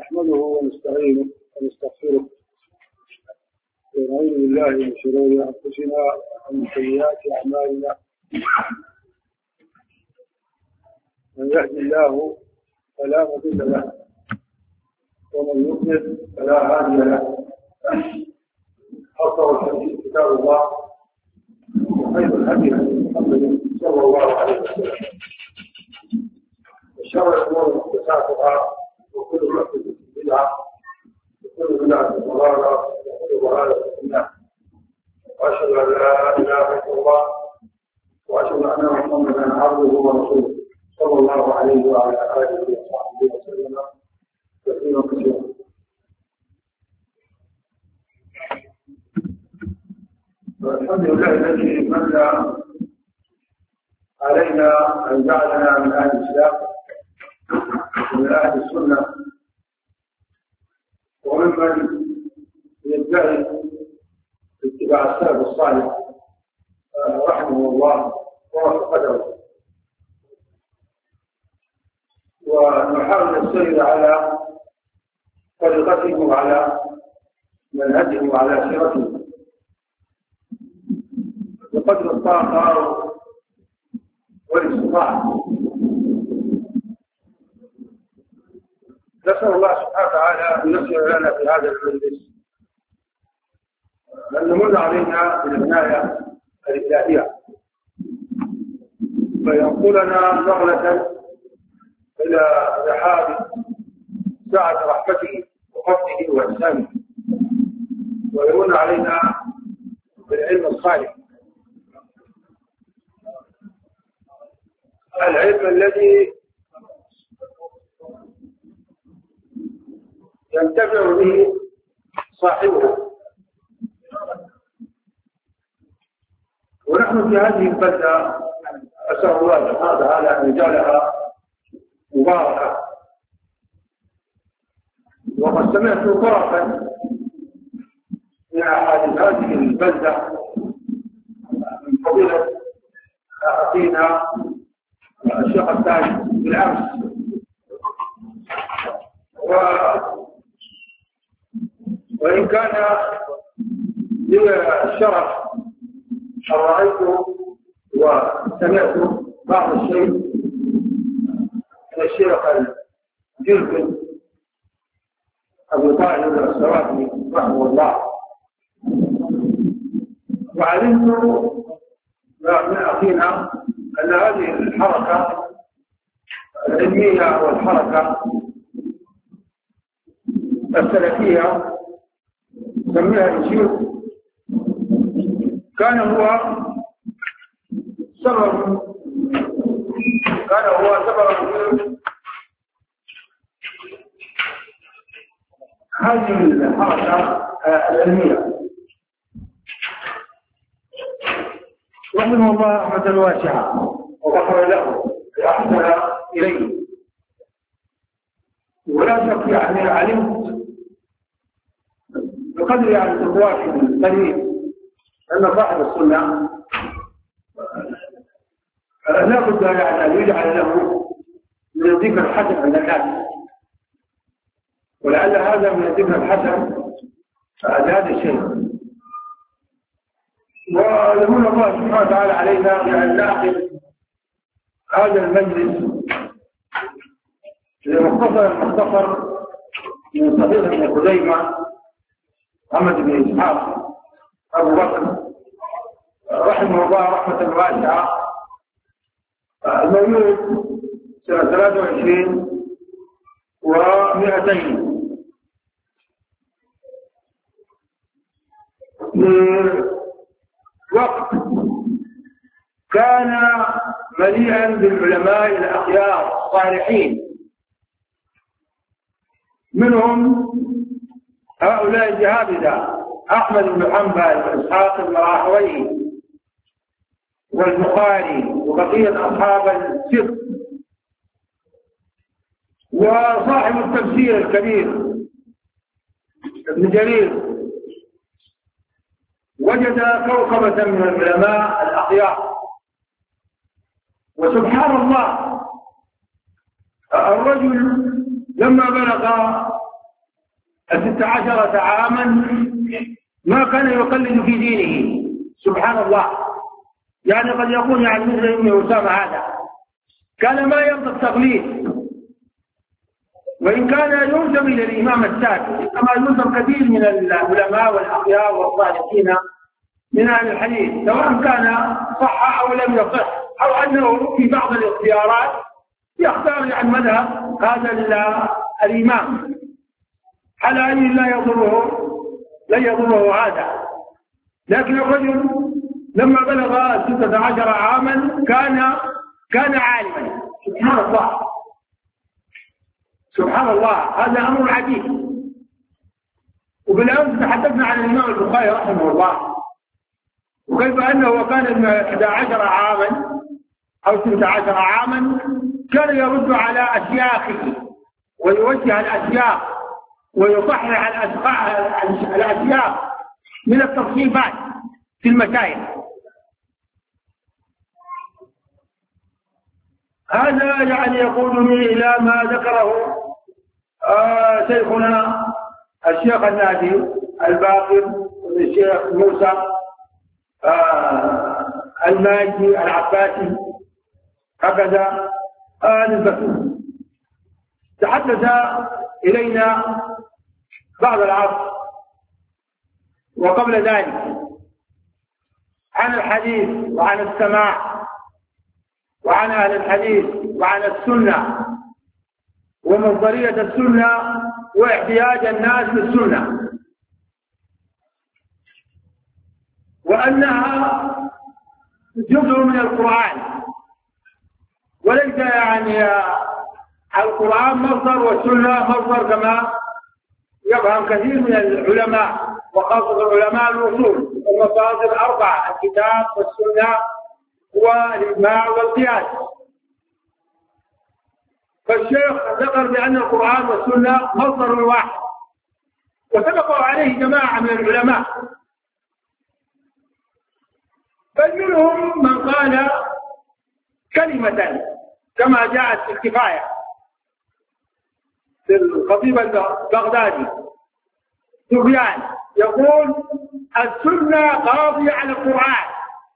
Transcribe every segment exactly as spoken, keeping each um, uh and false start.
نحمده ونستعينه ونستغفره ونعوذ بالله من شرور أنفسنا ومن سيئات أعمالنا. من يهد الله فلا مضل له ومن يضلل فلا هادي له. أفضل الحديث كتاب الله وخير الهدي هدي محمد صلى الله عليه وسلم وشر الأمور محدثاتها وكل محدثة بدعة وكل بدعة ضلالة وكل ضلالة في النار. وأشهد أن لا إله إلا الله وأشهد أن محمدا عبده ورسوله صلى الله عليه وعلى آله وصحبه وسلم تسليما كثيرا. والحمد لله الذي من علينا أن جعلنا من أهل الإسلام ومن أهل السنة وممن يدعي اتباع السلف الصالح رحمه الله ووفقه، ونحاول السير على طريقته وعلى منهجه وعلى سيرته بقدر الطاقة والاستطاعة. نسأل الله سبحانه وتعالى أن يسر لنا في هذا المجلس أن نمن علينا بالعناية الإلهية فينقلنا نقلة إلى رحاب سعة رحمته وفضله وإحسانه، ويمن علينا بالعلم الصالح، العلم الذي ينتفع به صاحبه. ونحن في هذه البلدة أسأل الله سبحانه وتعالى أن يجعلها مباركة. وقد سمعت طرفا من أحاديث هذه البلدة من فضيلة أخينا الشيخ الثاني بالأمس، و... وإن كان لي الشرف أن رأيت وسمعت بعض الشيء من الشيخ الجربي أبو طالب السواتي رحمه الله، وعلمت من أخينا أن هذه الحركة العلمية والحركة السلفية سميها الشيخ كان هو سبب كان هو سبب هذه الحركة العلمية رحمه الله رحمة واسعة وغفر له وأحسن إليه. ولا شك يعني علمت بقدر يعني التواصل القليل أن صاحب السنة لا بد يعني أن يجعل له من الذكر الحسن عند الناس، ولعل هذا من الذكر الحسن لهذا الشيء. ويقول الله سبحانه وتعالى علينا بأن نأخذ هذا المجلس لمختصر المختصر من صديق ابن خزيمة محمد بن إسحاق أبو بكر رحمه الله رحمة واسعة، المولود سنة ثلاثة وعشرين ومئتين وقت كان مليئا بالعلماء الأخيار الصالحين، منهم هؤلاء الجهابذة أحمد بن حنبل وإسحاق بن راهويه والبخاري وبقية أصحاب الفقه، وصاحب التفسير الكبير ابن جرير وجد كوكبة من العلماء الأخيار. وسبحان الله الرجل لما بلغ ست عشرة عاما ما كان يقلد في دينه، سبحان الله. يعني قد يكون يعني مثل ابن أسامة هذا كان ما يرضى التقليد، وإن كان ينسب إلى الإمام السادس، كما ينسب كثير من العلماء والأخيار والصالحين من أهل الحديث، سواء كان صح أو لم يصح، أو أنه في بعض الاختيارات يختار عن مذهب هذا الإمام، على أن لا يضره لا يضره هذا. لكن الرجل لما بلغ ستة عشر عاما كان كان عالما، سبحان الله سبحان الله. هذا أمر عجيب. وبالأمس تحدثنا عن الإمام البخاري رحمه الله، وكيف أنه كان إحدى عشر عاما أو ستة عشر عاما كان يرد على أشياخه ويوجه الأشياخ ويصحح الأشياخ من التصنيفات في المشايخ. هذا يعني يقودني إلى ما ذكره آه شيخنا الشيخ النادي الباقر الشيخ موسى آه الماجي العباسي، هكذا آل البكر، تحدث إلينا بعد العصر وقبل ذلك عن الحديث وعن السماع وعن أهل الحديث وعن السنة ومصدرية السنة واحتياج الناس للسنة، وأنها جزء من القرآن، وليس يعني القرآن مصدر والسنة مصدر كما يفهم كثير من العلماء، وخاصة علماء الوصول. المصادر أربعة: الكتاب والسنة والإجماع والقياس. فالشيخ ذكر بأن القرآن والسنة مصدر واحد، وسبقوا عليه جماعة من العلماء، بل منهم من قال كلمة كما جاءت في الكفاية في الخطيب البغدادي سفيان يقول: السنة قاضية على القرآن.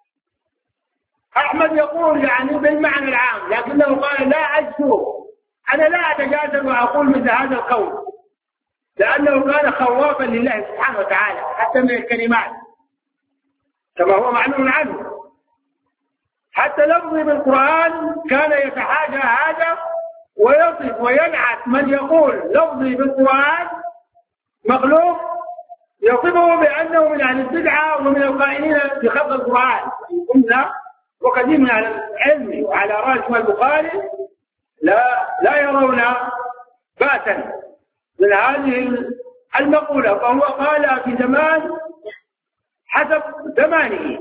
أحمد يقول يعني بالمعنى العام، لكنه قال لا أجسر، أنا لا أتجاسر وأقول مثل هذا القول، لأنه كان خوافا لله سبحانه وتعالى حتى من الكلمات كما هو معلوم عنه. حتى لفظي بالقرآن كان يتحاجى هذا ويصف وينعت من يقول لفظي بالقرآن مخلوق، يصفه بأنه من أهل البدعة ومن القائلين بخلق القرآن. قلنا وكثير من أهل العلم وعلى رأس البخاري لا لا يرون بأسا من هذه المقولة، فهو قال في زمان حسب زمانه،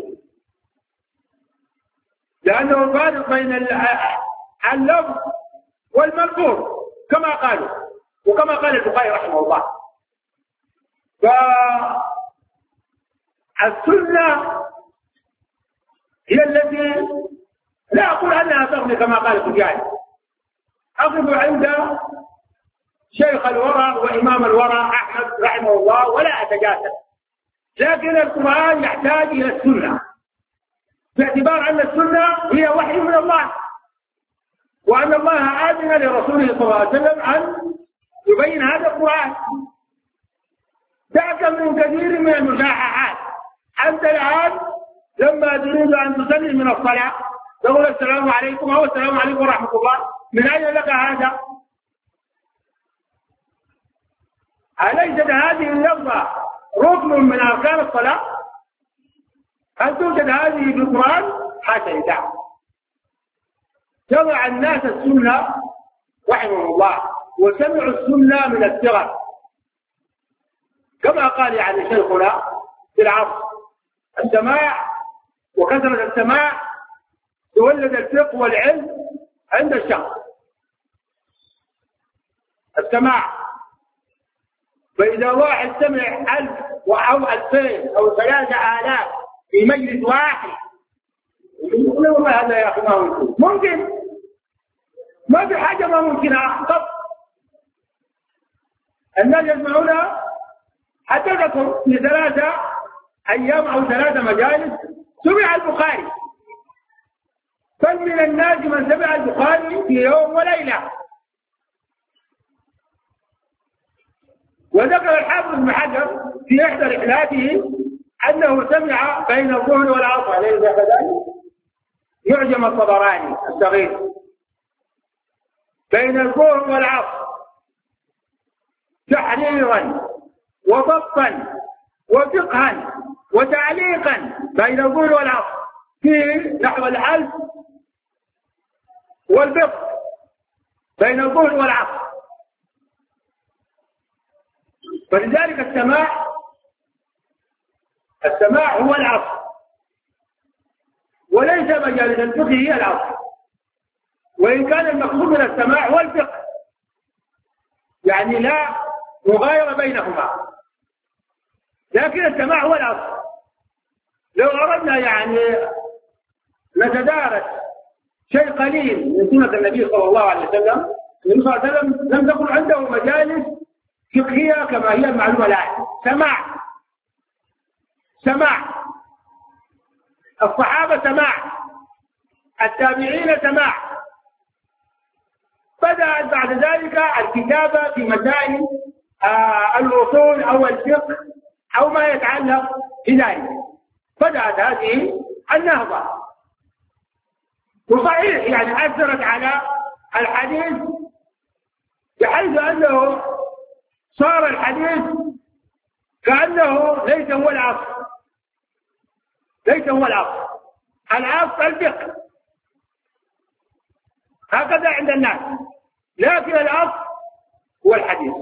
لأنه فارق بين اللفظ والملفوظ كما قالوا وكما قال البخاري رحمه الله. فالسنة هي التي لا أقول أنها تغني كما قال سفيان، أقف عند شيخ الورع وإمام الورع أحمد رحمه الله ولا أتجاسر، لكن القرآن يحتاج إلى السنة باعتبار أن السنة هي وحي من الله، وأن الله آذن لرسوله صلى الله عليه وسلم أن يبين هذا القرآن. دعك من كثير من المشاححات. أنت الآن لما تريد أن تصلي من الصلاة تقول السلام عليكم أو السلام عليكم ورحمة الله، من أين لك هذا؟ أليست هذه اللفظة ركن من أركان الصلاة؟ هل توجد هذه في القرآن؟ حاشا لله. شرع الناس السنة رحمه الله، وسمعوا السنة من الصغر، كما قال يعني شيخنا في العصر: السماع وكثرة السماع تولد الفقه والعلم عند الشخص. السماع، فإذا واحد سمع ألف أو ألفين أو ثلاثة آلاف في مجلس واحد يقول ما هذا يا أخي ما ممكن ممكن ما في حاجة ما ممكنها قط. الناس يسمعون حدثكم في ثلاثة أيام أو ثلاثة مجالس سمع البخاري، فمن الناس من سمع البخاري في يوم وليلة. وذكر الحافظ بن حجر في إحدى رحلاته أنه سمع بين الظهر والعصر عليه ذلك يعجم الطبراني الصغير بين الظهر والعصر تحريرا وضبطا وفقها وتعليقا بين الظهر والعصر في نحو الألف والبسط بين الظهر والعصر. فلذلك السماع السماع هو العصر، وليس مجالس الفقه هي العصر، وإن كان المقصود من السماع هو الفقه، يعني لا مغايرة بينهما، لكن السماع هو العصر. لو أردنا يعني نتدارس شيء قليل من سنة النبي صلى الله عليه وسلم، النبي صلى الله عليه وسلم لم تكن عنده مجالس فقهية كما هي المعلومة الآن. سماع سماع الصحابة سماع، التابعين سماع، بدأت بعد ذلك الكتابة في مسائل آه الوصول أو الفقه أو ما يتعلق بذلك، بدأت هذه النهضة. وصحيح يعني أثرت على الحديث بحيث أنه صار الحديث كأنه ليس هو العصر، ليس هو العصر، العصر الفقه هكذا عند الناس، لكن العصر هو الحديث،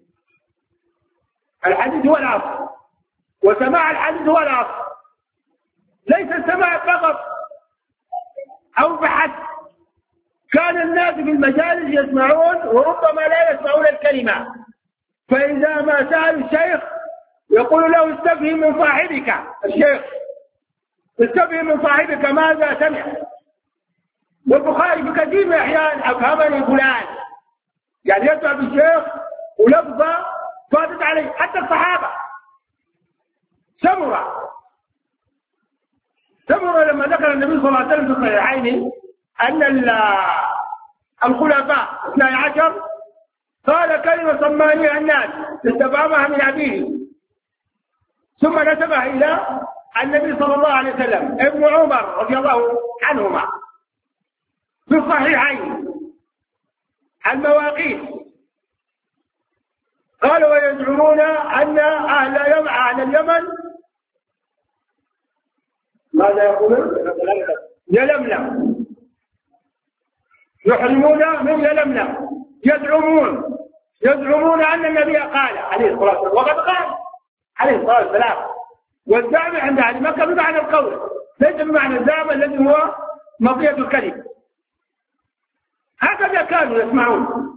الحديث هو العصر، وسماع الحديث هو العصر، ليس السماع فقط أو بحث. كان الناس في المجالس يسمعون وربما لا يسمعون الكلمة، فإذا ما سأل الشيخ يقول له استفهم من صاحبك، الشيخ استفهم من صاحبك ماذا سمع. والبخاري بكثير من الأحيان أفهمني فلان، يعني يسمع بالشيخ ولفظة فاتت عليه. حتى الصحابة سمرة سمرة لما ذكر النبي صلى الله عليه وسلم في الصحيحين أن الخلفاء اثني عشر قال كلمة سمانيها الناس استفهمها من أبيه، ثم نسبها إلى النبي صلى الله عليه وسلم. ابن عمر رضي الله عنهما في الصحيحين المواقيت قالوا ويزعمون أن أهل أهل اليمن ماذا يقولون؟ يلملم، يحرمون من يلملم، يزعمون يزعمون أن النبي قال عليه الصلاة والسلام، وقد قال عليه الصلاة والسلام. والزعم عند أهل مكة بمعنى القول، ليس بمعنى الزعم الذي هو مطية الكلمة. هكذا كانوا يسمعون،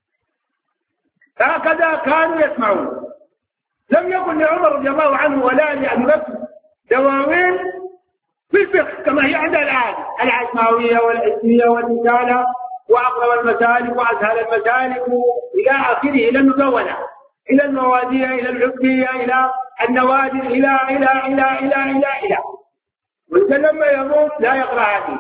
هكذا كانوا يسمعون. لم يكن لعمر رضي الله عنه ولا لأبي بكر دواوين في الفقه كما هي عند الآن، العشماوية والحسية والرسالة وأقرب المسالك وأسهل المسالك إلى آخره، إلى المدونة، إلى الموادية، إلى الحكمية، إلى النوادر، إلى إلى إلى إلى إلى إلى والإنسان لما يموت لا يقرأ هذه.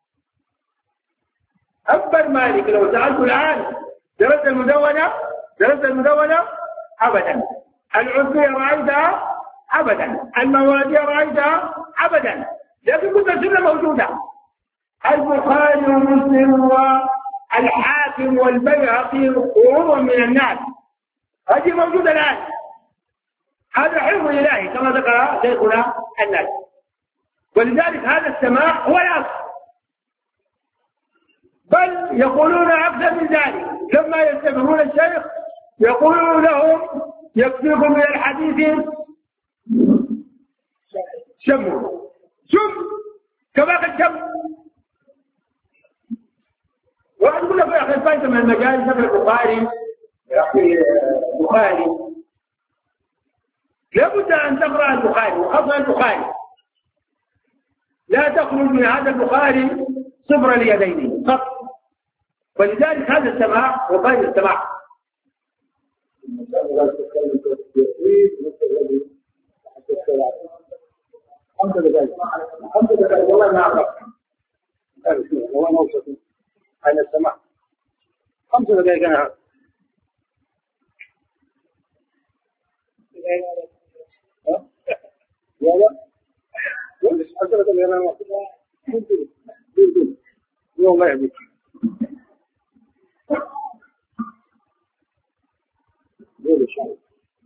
أكبر مالك لو سألته الآن درست المدونة درست المدونة أبدا، العزية رأيتها أبدا، الموادية رأيتها أبدا، لكن كل السنة موجودة. البخاري ومسلم والحاكم والبيهقي وغيرهم من الناس هذه موجودة الآن. هذا حفظ إلهي كما ذكر شيخنا الناس. ولذلك هذا السماع هو الأصل، بل يقولون أكثر من ذلك. لما يستمعون الشيخ يقولون لهم يكفيكم من الحديث شموا شم كما قد شم. واحد يقول لك يا أخي فايت من المجال سفر البخاري، يا أخي البخاري لابد أن تقرأ البخاري وخاصة البخاري، لا تخرج من هذا البخاري صفر اليدين قط. ولذلك هذا السماع وغير السماع لا تتكلم بالتوحيد مثل خمسة دقائق خمسة دقائق والله ما أعرف كان شنو هو موصف على السماء خمسة دقائق أنا لا لا لا حضرتك أنا ما قلت قلت يوم ما يعجبك قول إن شاء الله.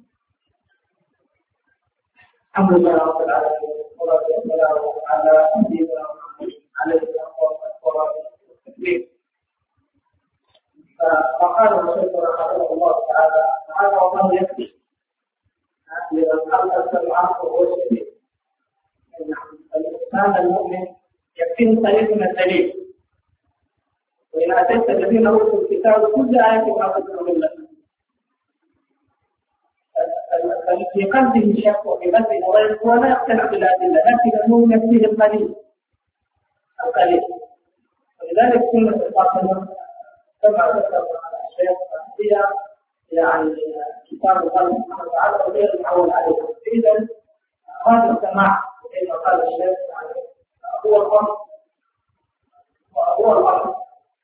الحمد لله رب العالمين والصلاة والسلام على سيدنا محمد عليه الصلاة والسلام. فقال الشيخ رحمه الله تعالى هذا وما يكفي لمن خلق السمع وهو شديد. الإنسان المؤمن يكفيه طريق من الدليل، وإن أتيت الذين أوتوا الكتاب كل آية ما تدعو لك في قلبه شك وفي قلبه غير ولا يقتنع بالأدلة، لكن المؤمن يكفيه القليل القليل. ولذلك سنة الفاطمة كما ذكر الشيخ هي يعني كتاب الله سبحانه وتعالى وغير المعول عليه. إذا هذا السماع كما قال الشيخ يعني هو الأمر وهو الأمر.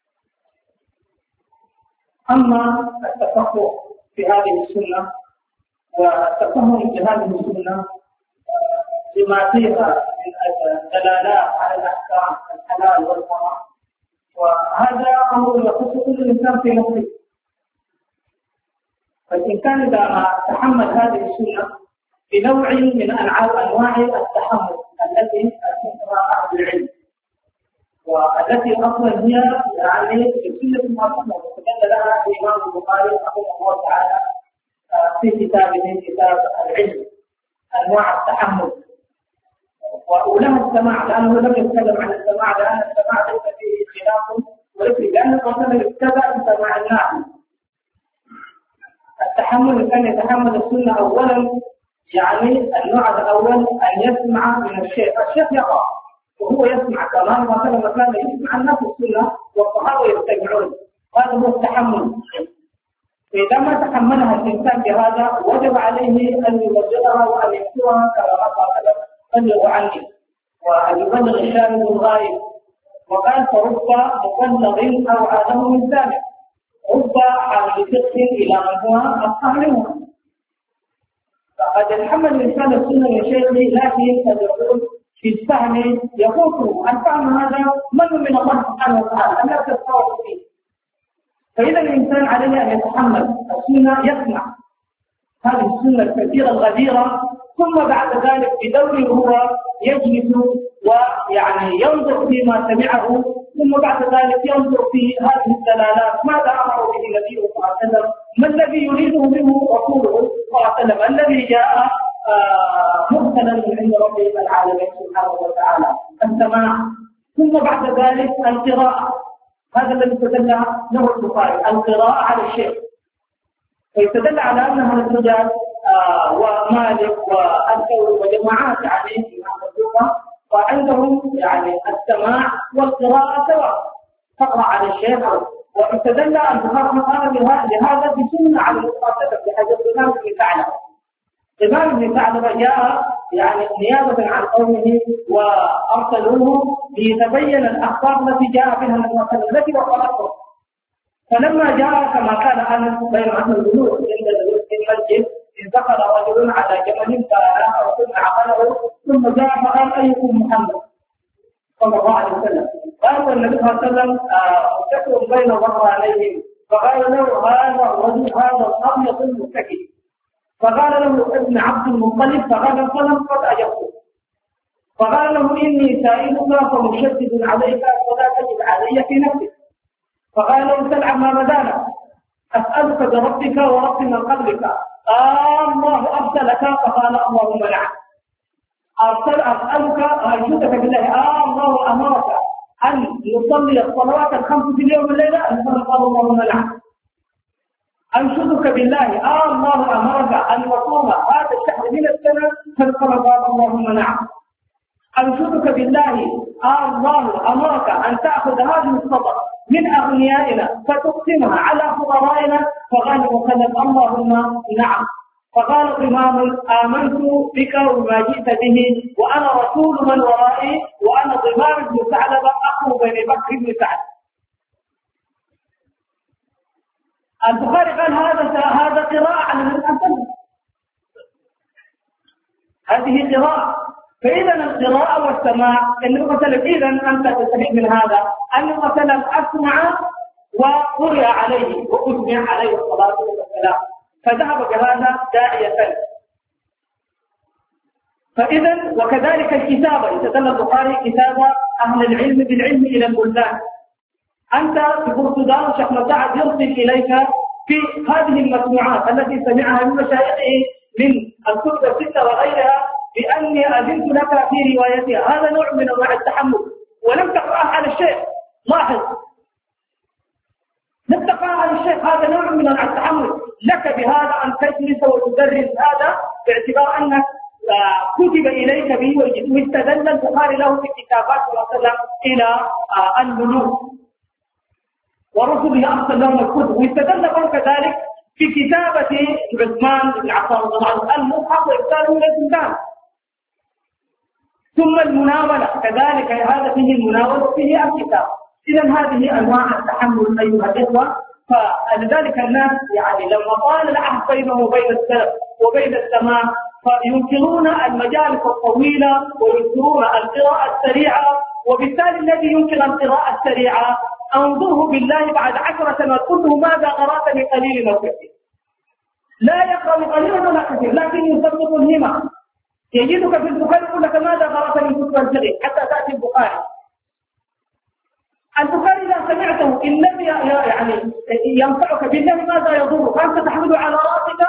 أما التفقه في هذه السنة والتفهم في هذه السنة بما فيها من الدلالات على الأحكام الحلال والحرام، وهذا أمر يخص كل إنسان في نفسه. فالإنسان إذا تحمل هذه السنة بنوع من أنواع التحمل التي تسمى أهل العلم، والتي أصلا هي يعني بسنة المعصومة واستدل لها الإمام البخاري رحمه الله تعالى في كتابه كتاب العلم أنواع التحمل. وأولها السماع، لأنه لم يتكلم عن السماع لأن السماع ليس فيه خلاف ولكن لأن الرسول ابتدأ بسماع الناس. التحمل كان يتحمل السنة أولا، يعني النوع الأول أن يسمع من الشيخ، الشيخ يقرأ وهو يسمع كمان مثلا كان يسمع الناس السنة والصحابة يستمعون، هذا هو التحمل. فإذا ما تحملها الإنسان بهذا وجب عليه أن يبلغها وأن يكتبها كما قال بلغوا عني وأن يبلغ الشاهد الغائب. وقال فرب مبلغ أو عاده من سامع، رب حامل فقه إلى من هو أفقه منه. فقد يتحمل الإنسان السنة من شيخه، لكن قد يقول في الفهم يفوته الفهم هذا من من الله سبحانه وتعالى لا تستوعب فيه. فإذا الإنسان عليه أن يتحمل السنة، يسمع هذه السنة الكثيرة الغزيرة، ثم بعد ذلك بدوره هو يجلس ويعني ينظر فيما سمعه، ثم بعد ذلك ينظر في هذه الدلالات ماذا أمر به النبي صلى الله عليه وسلم، ما الذي يريده منه رسوله صلى الله عليه وسلم الذي جاء مرسلا من عند رب العالمين سبحانه وتعالى. السماع، ثم بعد ذلك القراءة، هذا الذي استدل له البخاري، القراءة على الشيخ. فيستدل على أنها الرجال آه ومالك والثوري وجماعات يعني في المنظومة، وعندهم يعني السماع والقراءة سواء، تقرأ على الشيخ. واستدل البخاري قال لهذا بسنة على المقاصدة في حديث الإمام بن ثعلبة. الإمام بن ثعلبة جاء يعني نيابة عن قومه وأرسلوه ليتبين الأخبار التي جاء بها النبي التي وصلته. فلما جاء كما كان أنس بين أهل الجلوس عند المسجد، دخل رجل على جمل فأخذ ثم عقله، ثم جاء فقال أيكم محمد صلى الله عليه وسلم؟ قال النبي صلى الله عليه وسلم متكئ بين ظهرانيهم، فقال له هذا الرجل هذا الأبيض المتكئ. فقال له ابن عبد المطلب، فقال القلم قد أجبته. فقال له إني سائلك فمشدد عليك ولا تجد علي في نفسك. فقال له سل عما بدانا، أسألك بربك ورب من قبلك، آه الله أرسلك؟ فقال اللهم نعم. أرسل أسألك أنشدك بالله، آه الله أمرك أن يصلي الصلوات الخمس في اليوم والليلة؟ قال اللهم نعم. أنشدك بالله، آه الله أمرك أن يصوم هذا الشهر من السنة؟ فقال اللهم نعم. أنشدك بالله آه الله أمرك أن تأخذ هذه الصدقة من أغنيائنا فتقسمها على فقرائنا، فقال وسلم اللهم نعم. فقال الإمام آمنت بك وما جئت به وأنا رسول من ورائي وأنا ضمار بن ثعلبة أخو بني بكر بن سعد. البخاري قال هذا هذا قراءة على النبي صلى الله عليه وسلم، هذه قراءة. فإذا القراءة والسماع النبي صلى الله عليه وسلم، إذا أنت تستفيد من هذا النبي صلى الله عليه وسلم أسمع وقرئ عليه وأسمع عليه الصلاة والسلام، فذهب بهذا داعية. فإذا وكذلك الكتابة، استدل البخاري كتابة أهل العلم بالعلم إلى البلدان. أنت في السودان شيخ مساعد يرسل إليك في هذه المسموعات التي سمعها من مشايخه من الكتب الستة وغيرها بأني أذنت لك في روايتها، هذا نوع من أنواع التحمل ولم تقرأها على الشيخ. لاحظ، لم تقرأها على الشيخ، هذا نوع من أنواع التحمل لك بهذا أن تجلس وتدرس هذا باعتبار أنك كتب إليك به واستدل البخاري له في كتابات وسلم إلى الملوك ورسله أرسل لهم الكتب، واستدل لهم كذلك في كتابة عثمان بن عفان طبعا المصحف وإرساله إلى البلدان. ثم المناولة كذلك، هذا فيه المناولة وفيه الكتاب. إذا هذه أنواع التحمل أيها الإخوة. فلذلك الناس يعني لما طال العهد بينه وبين السلف وبين السماع فينكرون المجالس الطويلة وينكرون القراءة السريعة، وبالتالي الذي ينكر القراءة السريعة أنظره بالله بعد عشر سنوات قل له ماذا قرأت من قليل أو كثير؟ لا يقرأ من قليل ولا كثير، لكن يثبت الهمة. يجدك في البخاري يقول لك ماذا قرأت من كتب الفقه حتى تأتي البخاري. البخاري إذا سمعته إن لم يعني ينفعك بالله ماذا يضرك؟ أنت تحمله على رأسك.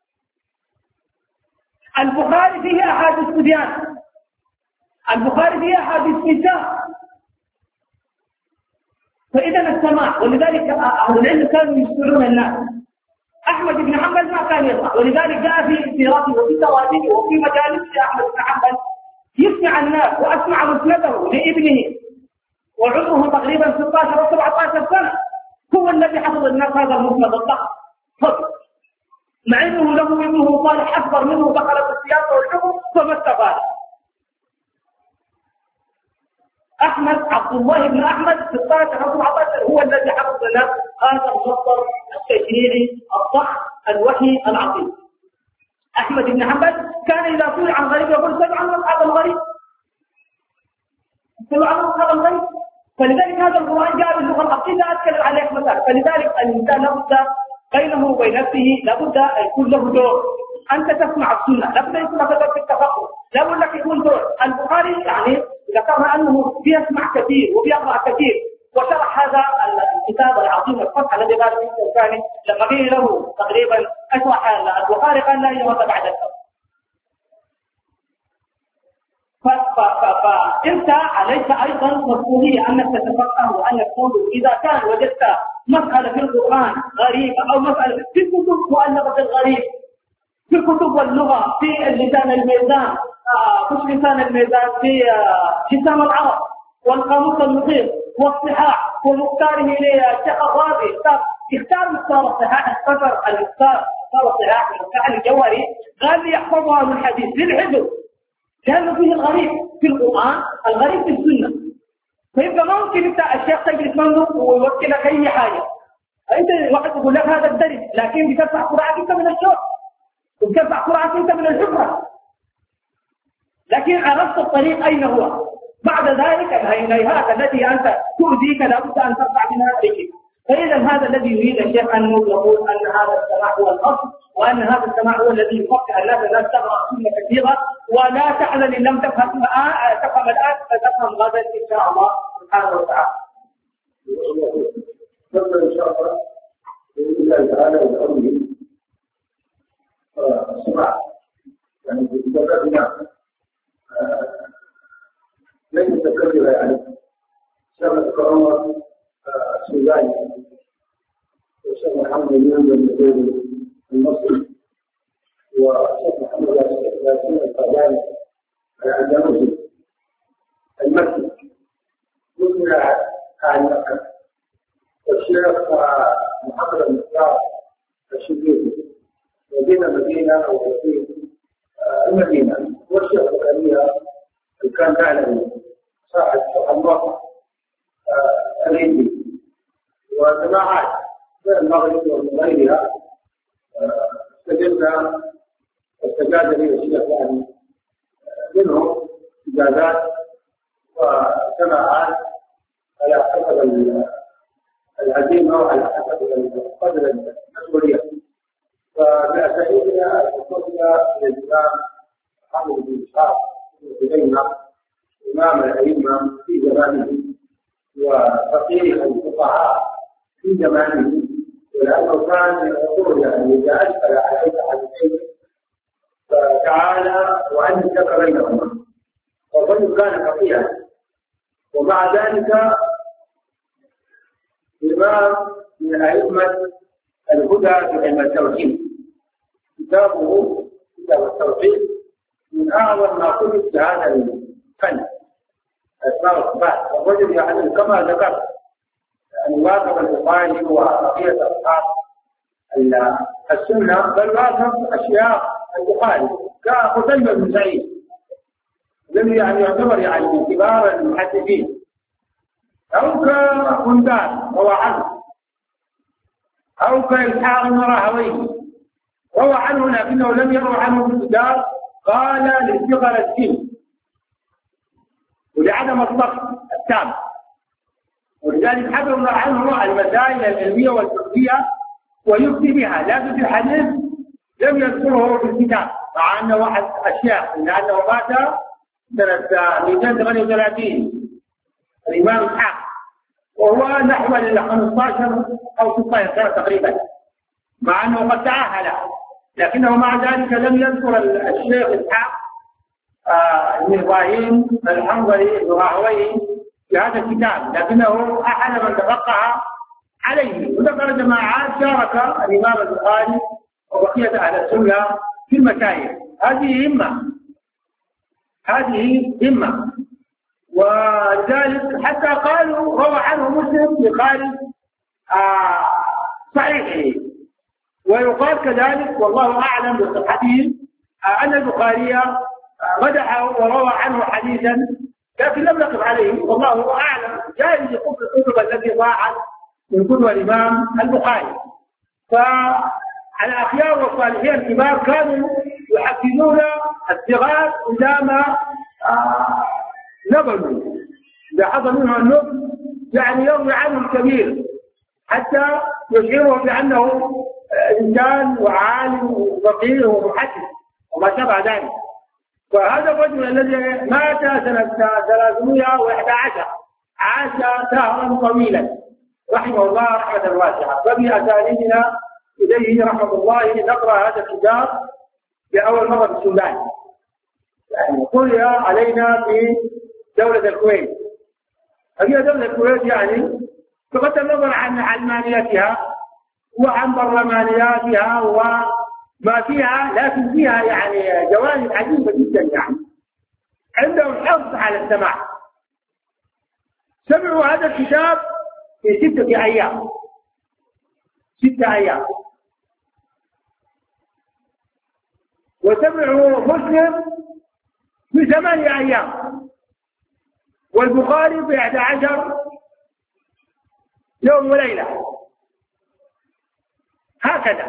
البخاري فيه أحاديث صبيان، البخاري فيه أحاديث نساء. فإذا السماع، ولذلك أهل العلم كانوا يسمعون الناس. أحمد بن حنبل ما كان يسمع، ولذلك جاء في سيرته وفي تراجمه وفي مجالس أحمد بن حنبل يسمع الناس، وأسمع مسنده لابنه وعمره تقريبا ستة عشر أو سبعة عشر سنة، هو الذي حفظ الناس هذا المسند الضخم فضل، مع أنه له ابنه صالح أكبر منه دخل في السياسة والحكم فما استفاد. أحمد عبد الله بن أحمد ستة عشر أو سبعة عشر هو الذي حفظ لنا هذا المصدر التشريعي الضخم الوحي العظيم. أحمد بن حنبل كان إذا سئل عن غريب يقول سئل عن أصحاب الغريب، سئل عن أصحاب الغريب. فلذلك هذا القرآن جاء باللغة العقيدة أتكلم عليه مثلا. فلذلك الإنسان لابد بينه وبين نفسه لابد أن يكون له دور. أنت تسمع السنة لابد يكون لك دور في التفقه، لابد لك يكون دور. البخاري يعني ذكرنا أنه بيسمع كثير وبيقرأ كثير، وشرح هذا الكتاب العظيم الفتح الذي قال فيه الثاني لما قيل له تقريبا أشرح البخاري قال لا يوم بعد الفتح. فأنت عليك أيضا مسؤولية أنك تتفقه وأنك تنظر. إذا كان وجدت مسألة في القرآن غريبة أو مسألة في الكتب مؤلفة الغريب، في الكتب واللغة، في اللسان الميزان، مش آه لسان الميزان، في آه لسان العرب والقاموس المحيط والصحاح ومختاره للشيخ الرازي، اختار مختار الصحاح، اختصر المختار مختار الصحاح المفتاح الجوهري، قال لي يحفظها من الحديث للحفظ، لأنه فيه الغريب في القرآن الغريب في السنة. فيبقى ما ممكن انت الشيخ تجلس منه ويوكلك أي حاجة، انت واحد يقول لك هذا الدرس لكن بتدفع قرآنك انت من الشوق وبتدفع قرآنك انت من الحفرة، لكن عرفت الطريق أين هو. بعد ذلك الهيهات التي أنت تؤذيك لابد أن ترفع منها رجلك. فإذا هذا الذي يريد الشيخ أن يقول أن هذا السماع هو الأصل، وأن هذا السماع هو الذي يفقه الناس. الناس تقرأ سنة كثيرة ولا تحزن إن لم تفهم الآن، تفهم الآن فتفهم غدا إن شاء الله سبحانه وتعالى. إن شاء الله بإذن الله تعالى وبأمره السماع يعني بسببنا ليس تكرر يعني شغلة كرامة السوداني والشيخ محمد بن المصري والشيخ محمد ياسين القاداني الأندلسي المسجد مثل أهل مكة. والشيخ محمد المختار الشبيبي مدينة مدينة أو المدينة، والشيخ زكريا كان فعلا صاحب الله الهندي، وجماعات من المغرب ومن غيرها استجبنا واستجاب لي الشيخ يعني منهم إجازات وسماعات على حسب العزيمة وعلى حسب قدر المسؤولية. فبأسئلة الخطبة للإمام محمد بن إسحاق بن خزيمة إمام الأئمة في زمانه وفقيه الفقهاء في زمانه، ولأنه كان يقول يعني إذا أشكل عليك حديثين فتعالى وأنت بينهما. والرجل كان فقيها، ومع ذلك إمام من أئمة الهدى في علم التوحيد. كتابه كتاب التوحيد من أعظم ما كتب في هذا الفن أسماء والصفات. والرجل يعني كما ذكرت أن واقف البخاري وبقية أصحاب السنة، بل واقف أشياء البخاري كقتيبة بن سعيد الذي يعني يعتبر يعني من كبار المحدثين، أو كبندار روى عنه، أو كإسحاق بن راهويه روى عنه لكنه لم يروى عنه بالجدار، قال لصغر السن ولعدم الضبط التام، ولذلك حفظ عنه المسائل العلمية والفقهية ويفتي بها، لكن في الحديث لم يذكره في الكتاب، مع أنه واحد أشياء لأنه مات سنة مئتين وثمانية وثلاثين الإمام إسحاق، وهو نحو خمسة عشر أو ستة عشر سنة تقريبا، مع أنه قد تأهل، لكنه مع ذلك لم يذكر الشيخ إسحاق بن إبراهيم الحنظلي بن راهويه في هذا الكتاب، لكنه أحد من تفقه عليه، وذكر جماعات شارك الإمام البخاري وبقية أهل السنة في المشايخ. هذه همة، هذه همة، وذلك حتى قالوا روى عنه مسلم بخارج آه صحيحه، ويقال كذلك والله أعلم بصحته آه أن البخاري آه مدحه وروى عنه حديثا، لكن لم نقف عليه والله أعلم، جائز يقول الكتب التي ضاعت من كتب الإمام البخاري. فعلى الأخيار والصالحين الكبار كانوا يحفزون الصغار إذا ما آه نبلوا، إذا حصل منه النبل يعني يروي عنه الكبير حتى يشعره بأنه إنسان وعالم وفقيه ومحدث وما شابه ذلك. وهذا الرجل الذي مات سنة ثلاثمائة وإحدى عشر عاش دهرا طويلا رحمه الله رحمة واسعة، فبأسانيدنا إليه رحمه الله نقرأ هذا الكتاب لأول مرة في السودان، يعني قرئ علينا في دولة الكويت. هي دولة الكويت يعني بغض النظر عن علمانيتها وعن برلمانياتها وما فيها، لكن فيها يعني جوانب عجيبة جدا، يعني عندهم حرص على السماع. سمعوا هذا الكتاب في ستة أيام، ستة أيام، وسمعوا مسلم في ثمانية أيام، والبخاري في أحد عشر يوم وليلة. هكذا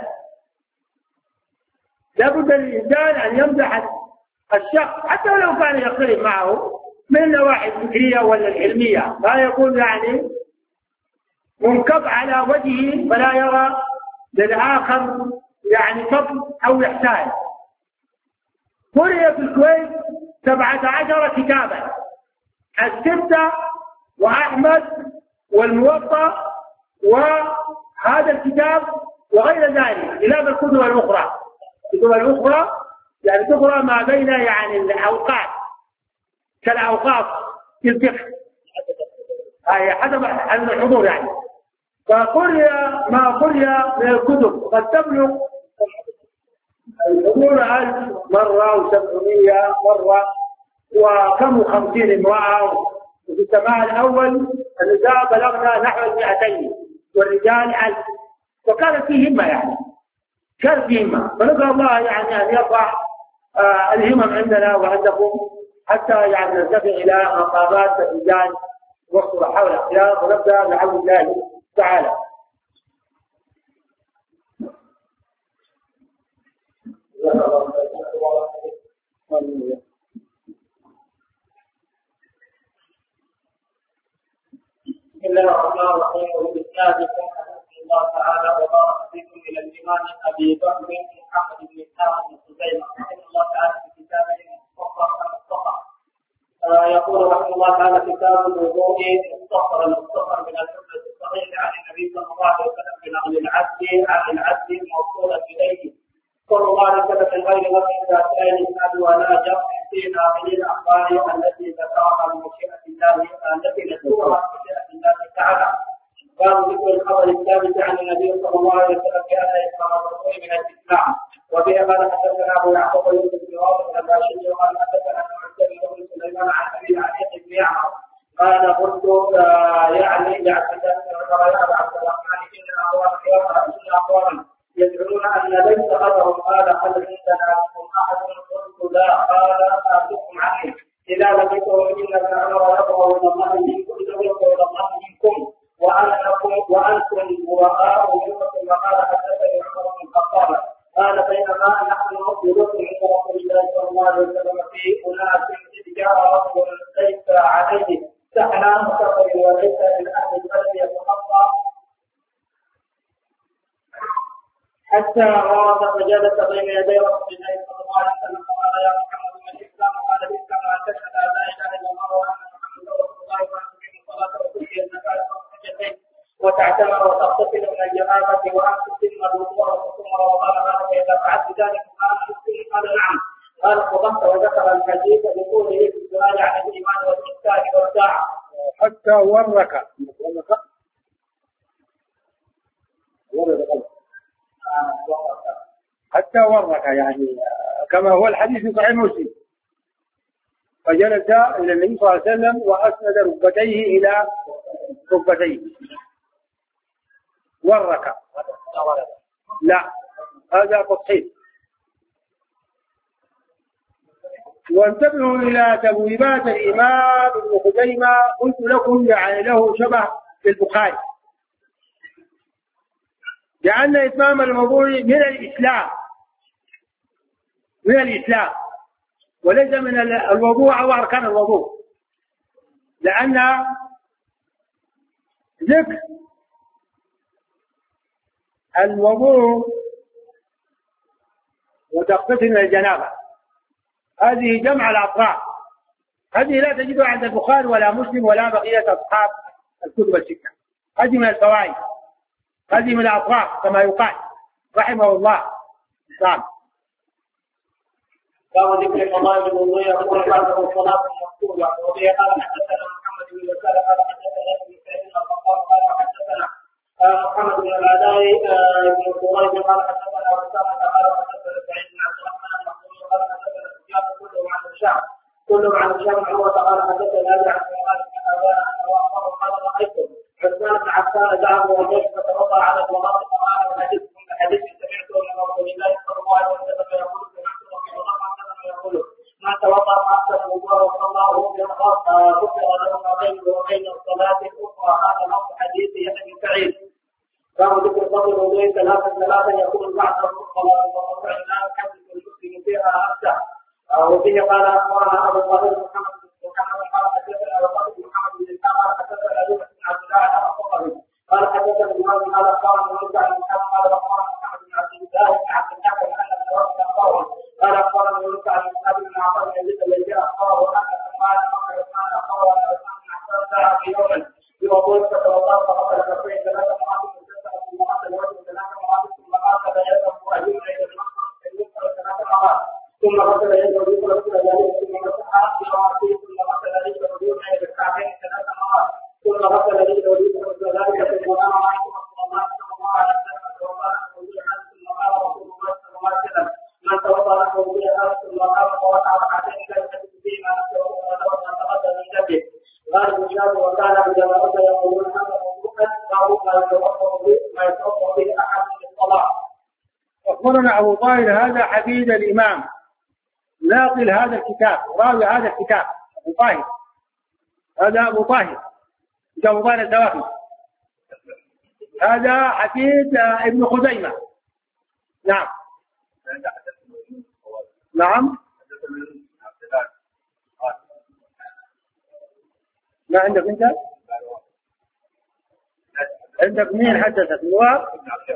لابد للإنسان أن يمدح الشخص حتى لو كان يختلف معه من النواحي الفكرية ولا العلمية، لا يكون يعني منكب على وجهه فلا يرى للآخر يعني فضل أو إحسان. قرئ في الكويت سبعة عشر كتابا، الستة وأحمد والموطأ وهذا الكتاب وغير ذلك، خلاف الكتب الأخرى. الكتب الأخرى يعني تقرأ ما بين يعني الأوقات كالأوقات في الفقه، هي حسب الحضور يعني. فقرئ ما قرئ من الكتب قد تبلغ الحضور ألف مرة وسبعمية مرة وكم خمسين امرأة، وفي السماء الأول النساء بلغنا نحو المئتين والرجال ألف، وكانت في همة يعني كان في همة. فنسأل الله يعني أن يرفع آه الهمم عندنا وعندكم حتى يعني نرتفع إلى مقامات الرجال والصلحاء والأخيار، ونبدأ بعون الله تعالى. بسم الله الرحمن الرحيم. وبإسنادكم حدثني الله تعالى وبارك فيكم إلى الإمام أبي بكر محمد بن إسحاق بن خزيمة رحمه الله تعالى في كتابه المختصر المختصر. يقول رحمه الله تعالى: كتاب الوضوء مختصر المختصر من الحجة الصحيح عن النبي صلى الله عليه وسلم بنقل العبد عن العبد موصولا إليه صلى الله عليه وسلم من غير وجه ذاتين الإسناد ولا جرح في ناقل الأخبار التي ذكرها بمشيئة الله التي ذكرها بمشيئة الله تعالى. باب ذكر الخبر الثابت عن النبي صلى الله عليه وسلم بأن إكرام الرسول من الإسلام. وبه قال حدثنا أبو يعقوب يوسف بن واضح الباشري وقال حدثنا معتمر بن سليمان عن أبي علي بن يعمر قال قلت يعني يعتقد أن عمر يا عبد الرحمن إن أقواما إن أقواما يدعون أن ليس غدرهم قال هل عندنا منكم أحد؟ قلت لا. قال آتكم عنه إذا لقيتم إن ابن عمر يبغى إلى الله منكم يبغى إلى الله منكم وأنتم وأنتم براء منكم. وقال حدثني عمر بن الخطاب قال بينما نحن نخرج من رسول الله صلى الله عليه وسلم في أناس إذ جاء رجل ليس عليه سحنا سفر وليس من أهل البلد يتخطى حتى غاب فجلس بين يدي رسول الله صلى الله عليه وسلم فقال: يا محمد ما الإسلام؟ قال: الإسلام أن تشهد أن لا إله إلا الله وأن محمدا رسول الله وأن تقيم الصلاة وتؤتي الزكاة وتصلي وتعتمر وتغتسل من الجنابة وأن تتم الوضوء وتصوم رمضان. قال: فإذا فعلت ذلك فأنا مسلم. قال: نعم. قال: صدقت. وذكر الحديث بطوله في السؤال عن الإيمان والإحسان والساعة حتى ورك حتى ورك يعني كما هو الحديث في صحيح مسلم. فجلس إلى النبي صلى الله عليه وسلم وأسند ركبتيه إلى ركبتيه. ورك لا، هذا تصحيح. وانتبهوا إلى تبويبات الإمام ابن خزيمة، قلت لكم يعني له شبه في البخاري، لأن إتمام الوضوء من الإسلام من الإسلام وليس من الوضوء أو أركان الوضوء، لأن ذكر الوضوء وتغتسل من الجنابة هذه جمع الأطراف، هذه لا تجدها عند البخاري ولا مسلم ولا بقية أصحاب الكتب الستة. هذه من الفوائد، هذه من الأطراف كما يقال رحمه الله. نعم. باب ذكر فضائل الوضوء يقول بعده الصلاة المكتوبة. وبه قال حدثنا محمد بن يسار قال حدثنا ابن سعيد الخطاب قال حدثنا محمد بن العلاء بن قريب قال حدثنا وسامة قال حدثنا سعيد بن عبد الرحمن المخزومي قال حدثنا سفيان كله عن الشام كله عن الشام عروة قال حدثنا ابي عبد الرحمن بن ابان وعمر قال رايته عثمان بن عفان ذهب وجيش فتوضا على الوضوء فقال حديث حديث سمعته من رسول الله صلى الله عليه وسلم يقول سمعت رسول الله يقول: ما توضا حتى الوضوء وصلى غفر له ما بينه وبين الصلاه الاخرى. هذا نص حديث يحيى بن سعيد. باب ذكر فضل الوضوء ثلاثا ثلاثا يقول بعد الصلاه وقطع الناس حدث المسلم فيها افتح. وفيه قال اخبرنا ابو الطاهر محمد بن محمد قال حدثنا وقال محمد بن اسحاق قال حدثنا ابي بن عبد الله عن الصقري قال حدثنا الامام قال اخبرنا موسى بن محمد قال اخبرنا محمد بن عبد الله بن عبد الحكم ان الرسول اخبره قال اخبرنا موسى بن محمد بن عطاء بن يزيد الذي اخبره ان قال ان عثمان اخبره ان عثمان بن عفان ذهب في يوم بوضوء فتوضا فغسل كفيه ثلاث مرات وغسل ثم غسل وجهه ثلاث مرات ثم غسل يده وايمن الى المنصب ثلاث مرات ثم غسل يده اليسرى مثل ذلك ثم مسح براسه ثم غسل رجله اليمنى الى الكعبين ثلاث مرات ثم غسل رجله اليسرى مثل ذلك ثم نام رايت رسول الله صلى الله عليه وسلم توضا وضوءا ثم قال رسول الله صلى الله عليه وسلم: من توضا له وضوء ثم قام فوضع ركعتين لا يحدث فيهما نفسه قال ابن شهاب وكان الجماعة يقولون أنه مطلق أو ما يتوقف به ما يتوقف به أحد من الصلاة. أخبرنا أبو طاهر هذا حفيد الإمام ناقل هذا الكتاب راوي هذا الكتاب أبو طاهر هذا أبو طاهر أبو طاهر الدواخل هذا حفيد ابن خزيمة. نعم نعم ما عندك أنت؟ عندك مين حدثك؟ نواب؟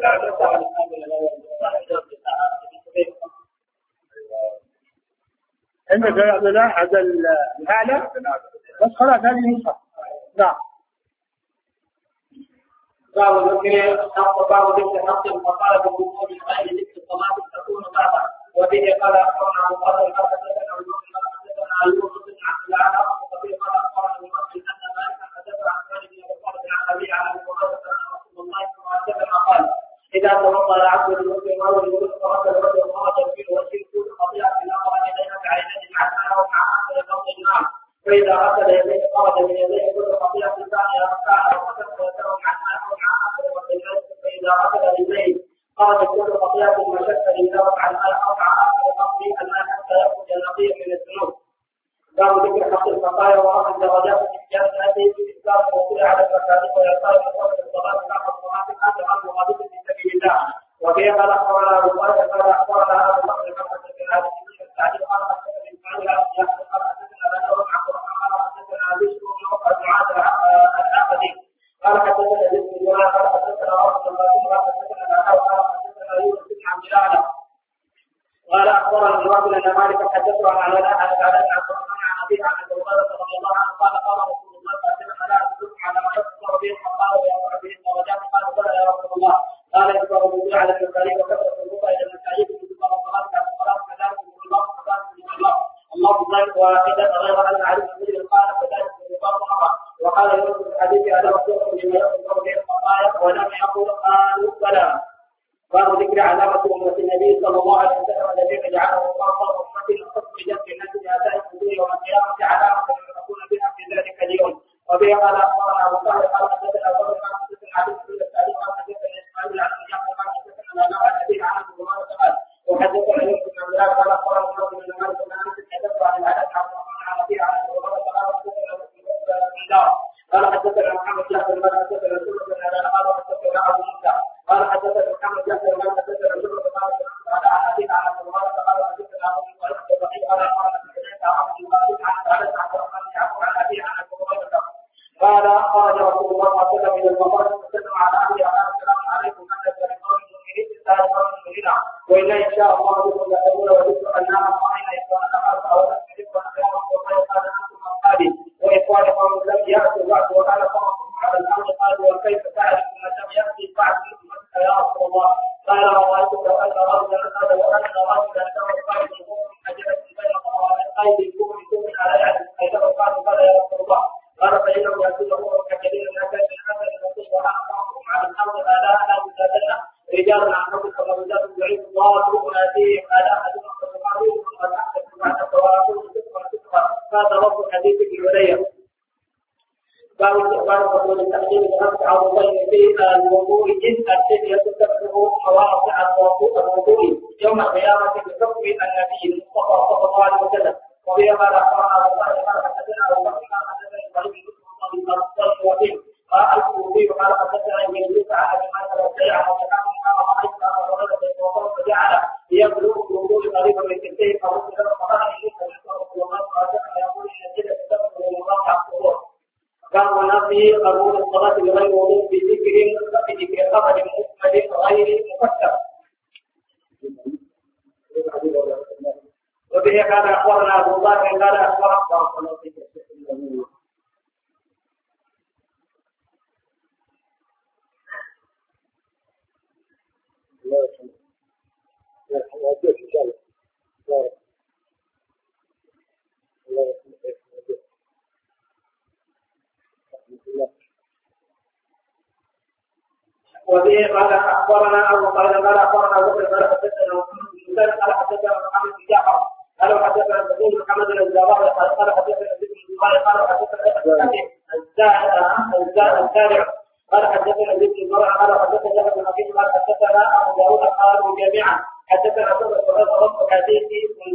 عندك يا عبد الله هذا الأعلى؟ بس خلاص هذه نسخة. نعم. باب ذكر حق باب ذكر حق المقالة بالوضوء من غير ذكر الصلاة تكون بعد وبه قال أخبرنا أبو بكر قال حدثنا أبو بكر قال حدثنا أيوب بن عبد الأعلى وبه قال أخبرنا أبو بكر أن مالكا حدثنا عن خالد بن عمر عن أبي عن المقالة أن رسول الله صلى الله عليه وسلم قال إذا توضأ العبد المسلم أو المسلم فرد الرجل خرج في وجه كل خطيئة الأمر إليها بعينه مع أنه مع أكل الأرض الماء فإذا غسل يديه خرج من يديه كل خطيئة ثانية ركعة وكف ويسره مع أنه مع أكل الأرض فإذا غسل رجليه خرج كل خطيئة مشت إذا وقع الماء أو مع أكل الأرض الماء حتى يخرج النقي من الذنوب. باب ذكر حق البقايا ورفع الدرجات في الجنة التي في الإسلام ووقوع على المكارم ويقال بقول الصلاة مع الصلاة الآن عن مغادرة في سبيل الله. وفي قال أخبرنا أبو بكر قال أخبرنا أبو بكر قال حدثنا هذه من التعليم قال حدثنا من فعلها قال حدثنا لنا وعبد الرحمن قال حدثنا بشر بن معاذ العقدي قال حدثنا ابن جمال قال حدثنا عبد الله قال حدثنا لنا قال حدثنا يونس بن عبد الله قال أخبرنا الرجل أن مالك حدثه عن علاء عن علاء عن الرحمن عن أبيه عن أبي هريرة رضي الله عنه قال قال رسول الله صلى الله عليه وسلم لا أدلكم على ما يذكر به فقال ويرفع به الدرجات قال بلى يا رسول الله قال يذكر الوضوء على المكارم وكثرة الوضوء إلى المساجد وذكر الصلاة على الصلاة كذلك الله كذلك الله الله ضيق واحدة غير أن علي بن قال كذلك الله مرة وقال يونس في الحديث على رسول الله بما يذكر به الخطايا ولم يقل قالوا بلى. باب ذكر علامة أمة النبي صلى الله عليه وسلم الذي جعله الله أمة الحكم جنب الناس بأداء الحضور يوم القيامة علامة يكون بها في ذلك اليوم. وبه قال أخبرنا أبو بكر قال حدثنا أبو بكر عن حدثنا علي بن الأسعد قال حدثنا إسماعيل عن إياس قال حدثنا لا عن أبي عن أبي هريرة قال وحدثنا يونس بن عبد الله قال أخبرنا أبو بن مالك بن أنس حدث عن العدد عن الرحمن عن أبي عن أبي هريرة قال حدثنا الله قال حدثنا محمد بن عبد الله حدثنا سورة بن عبد الله قال حدثنا أبو موسى قال حدثنا محمد بن عبد الله حدثنا سورة بن عبد الله قال عن أبي عن أبي هريرة قال حدثنا أبو موسى الرحيم قال قال حدثنا عبد الله عن عبد عن الرحمن عن أبي عن أبي هريرة قال خرج رسول الله صلى الله عليه وسلم من المطار فسلم على أهله قال السلام عليكم أن تلقون المؤمنين بالله والمؤمنين وإلا إن شاء الله بكم لتقول وذكر أننا صحيح إخوانا أرض أو نسمع إخوانا وقال قال أنتم أصحابي وإخوان قوم لم يأتوا بعد وقال قومكم على الأرض قالوا وكيف تعرف ما لم يأتي بعد منكم يا رسول الله قال رأيت لو أن رجلا هذا وأن رجلا كما قال من أجلة بين أيديكم بكم على يعلم أيضا قال قال يا رسول الله قال فإنهم يأتون كثيرين من أكل من أكل المسيح وأنا قومكم على الأرض ألا أنا مجادلة رجال عن ربكم ورجال بعيد الله أناديهم ألا أحدهم فسمعوا وقد أحدثوا بعد التواصل وذكر ذكر هذا رب الحديث في الولاية. باب استقبال رسول التحليل بخمس عرضين في الوضوء جزء الذي يتكفر مواضع الوضوء يوم القيامة بحكم النبي المصطفى صلى الله عليه وسلم. وبه قال أخبرنا أبو بكر قال حدثنا أبو بكر قال حدثنا إبراهيم بن مسلم وفيه قال الكوفي قال حدثنا ابن يوسف عن أبي بكر وسيع وكان كما رأيت أبا هريرة يتوضأ فجعل يبلغ الوضوء قريبا من كتفيه فوصل فقال إليك رسول الله صلى الله عليه وسلم يقول إن الجنة تدخل ومواقع القبور. باب نفي قبول الصلاة بغير وضوء بذكر بذكر خبر مسند غير مفسر. وبه قال أخبرنا أبو بكر قال أخبرنا وبه قال أخبرنا أبو قال قال أخبرنا أبو بكر قال حدثنا محمد قال حدثنا محمد بن جعفر قال حدثنا سعيد بن محمد بن الزبير قال حدثنا ابن الزبير قال حدثنا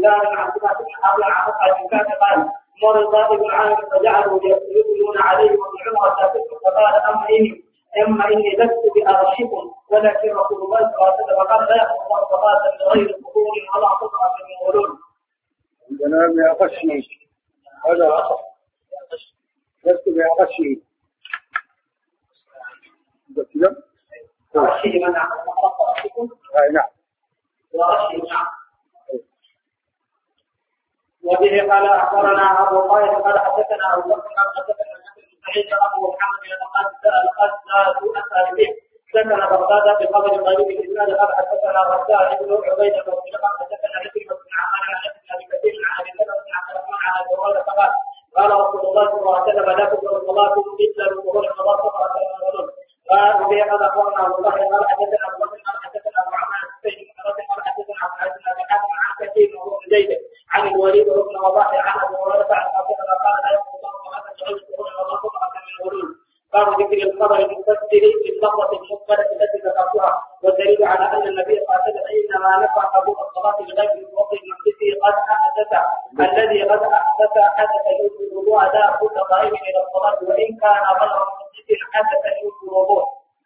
دينار عن سبعة بن حرب عن مصعب بن كعب قال مرض ابن عامر فجعلوا يدلون عليه وابن عمر ساكت فقال اما اني اما اني لست بارشكم ولكن رسول الله صلى الله عليه وسلم قال لا يحفظ الله صلاه بغير قبور ولا قطعه من غلول. عندنا بأغشي هذا لست بأغشي كذا أغشي من أعطى أغشيكم أي نعم وأغشي نعم. وبه قال أخبرنا أبو طاهر قال حدثنا أبو بكر قال حدثنا سعيد أبو محمد قد زاد أسأل به سكن بغداد بقبر غريب الإسناد قال حدثنا غسان بن عبيدة بن قال حدثنا عكرمة بن عمار عن ابن كثير عن ابي بكر بن عبد الرحمن عن ابي هريرة قال قال رسول الله صلى الله عليه وسلم لا تقبل الصلاة إلا بظهور الصلاة فقط من قال وبه قال أخبرنا أبو طاهر قال حدثنا أبو بكر قال حدثنا أبو عمار السيد بن قال حدثنا عبد العزيز بن حاتم عن كثير وهو بن زيد عن الوليد بن وضاح عن ابي هريرة عن رسول الله قال لا يقبل الله صلاة بغير ظهور الصلاة فقط من الغلول. باب ذكر الخبر المفسر باللفظة المفردة التي ذكرتها والدليل على أن النبي صلى الله عليه وسلم إنما نفع قبول الصلاة لغير الوضوء المحدث قد أحدث الذي قد أحدث حدث يوجب الوضوء لا بد قائم إلى الصلاة وإن كان غير محدث حدث يوجب الوضوء.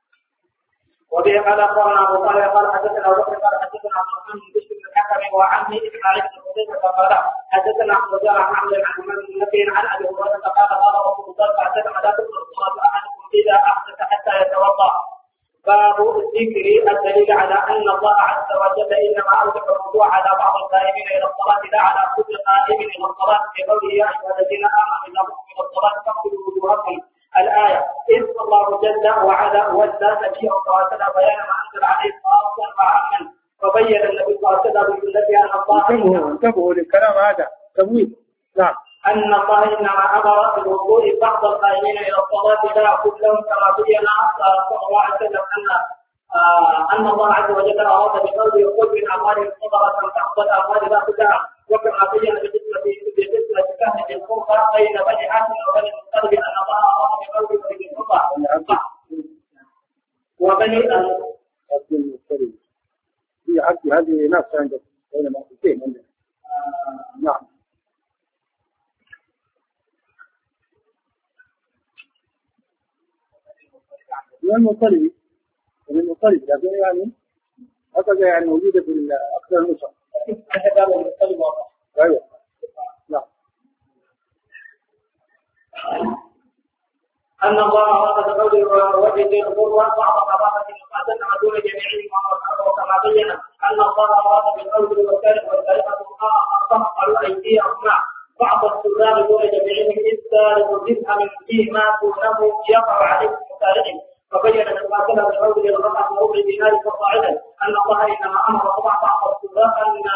وبه قال أخبرنا أبو طاهر قال حدثنا أبو بكر قال حدثنا عبد الرحمن بن بشر بن الحكم وعمه إسماعيل بن حذيفة قال حدثنا عبد الرزاق عن عمرو عن محمد بن نبي عن أبي هريرة قال قال رسول الله صلى الله عليه وسلم لا تقبل الصلاة أحدكم إذا أحدث حتى يتوضأ. باب الذكر الدليل على أن الله عز وجل إنما أوجب الوضوء على بعض القائمين إلى الصلاة لا على كل قائم إلى الصلاة في قوله يا أيها الذين آمنوا إذا قمتم إلى الصلاة فاغسلوا وجوهكم الآية. إذ الله جل وعلا وزاد نبيه صلى الله عليه وسلم بيان ما أنزل عليه خاصا وعاما فبين النبي صلى الله عليه وسلم بسنته أن الله انتبهوا انتبهوا للكلام هذا تمويل. نعم أن الله إنما أمر بالوضوء بعض القائمين إلى الصلاة لا كلهم كما بين صلى الله عليه وسلم أن أن الله عز وجل أراد بقوله خذ من أموالهم صدقة تحت الأموال لا كلها وكما بين بقسمة بقسمة كهنة الفرقة بين بني حاتم وبني المطلب أن الله أراد بقوله بني الفرقة وبني عبد المطلب في عبد هذه ناس عندك بينما اثنين عندك. نعم من المطلب من المطلب لكن يعني هكذا يعني موجودة في أكثر النسخ. أيوة لا أن الله أراد بقوله وجد الغرة بعض قرابة المقاتل دون جميعهم وكما بين أن الله أراد بالقول والكلم والسرقة قطعوا أيديهما بعض السلام دون جميعهم إذ درهم فيما دونه يقع عليه مسارعهم فبين المقاتل بقوله الغرة موضع دينار فصاعدا أن الله إنما أمر بعض السلام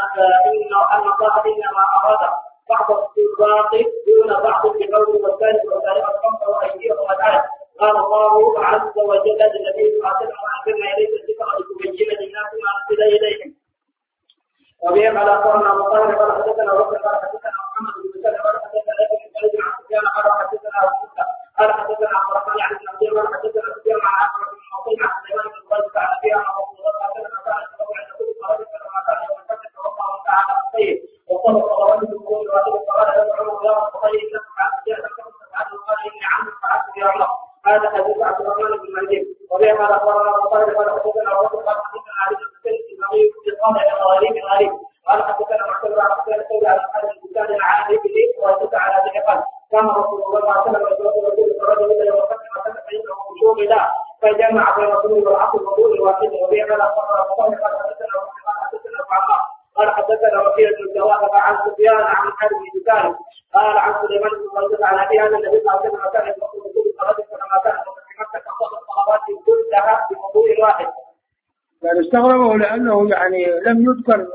أن الله إنما أراد بعض السراق دون بعض بقوله والثالث والثالث الخمسة وأيديهم الآية. قال الله عز وجل للنبي صلى الله عليه وسلم وأنزلنا إليك الذكر لتبين للناس ما أنزل إليهم. وبه قال أخبرنا أبو طاهر قال حدثنا وكيع قال حدثنا محمد بن سلمة قال حدثنا ابن سعيد عن سفيان قال حدثنا أبو موسى قال حدثنا عبد الرحمن عن ابن عبد قال حدثنا سفيان عن عمرو بن حصين عن سليمان بن قيس عن أبي عن رسول الله صلى الله عليه وسلم كان يتبع عند كل صلاة كما كان يوم الفتح توضأ وسعى على الخير وصلى صلوات الظهر وأخذ قال له عمر يا رسول الله إنك فعلت شيئا فعلت قال إني عمرو فعلت يا عمر. هذا حديث عبد الرحمن بن مهدي. وبه قال أخبرنا أبو طاهر قال حدثنا وكيع قال حدثنا علي بن سعيد المغيب بقال غريب غريب قال حدثنا معتبر عن سفيان على حال البستان عن ابنه وزاد على ذلك قال كان رسول الله صلى الله عليه وسلم يتوضا فرجل الى يوم الفتح وفتح فانه شغل فجمع بين الرسول والعصر والوضوء الواحد. وبه قال اخبرنا ابو طاهر قال حدثنا قال حدثنا ابو عمار قال حدثنا وكيع بن الجواد عن سفيان عن حرب بن قال عن سليمان بن قيس عن ابي ان النبي صلى الله عليه وسلم كان يتوضا الوضوء فرجل فلما كان في مكه قضى الصلوات كلها بوضوء واحد. يعني استغربوا لأنه يعني لم يذكر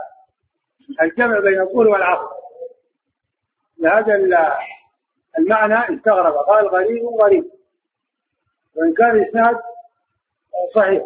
الجمع بين الظهر والعصر لهذا المعنى استغرب قال غريب غريب وإن كان الإسناد صحيح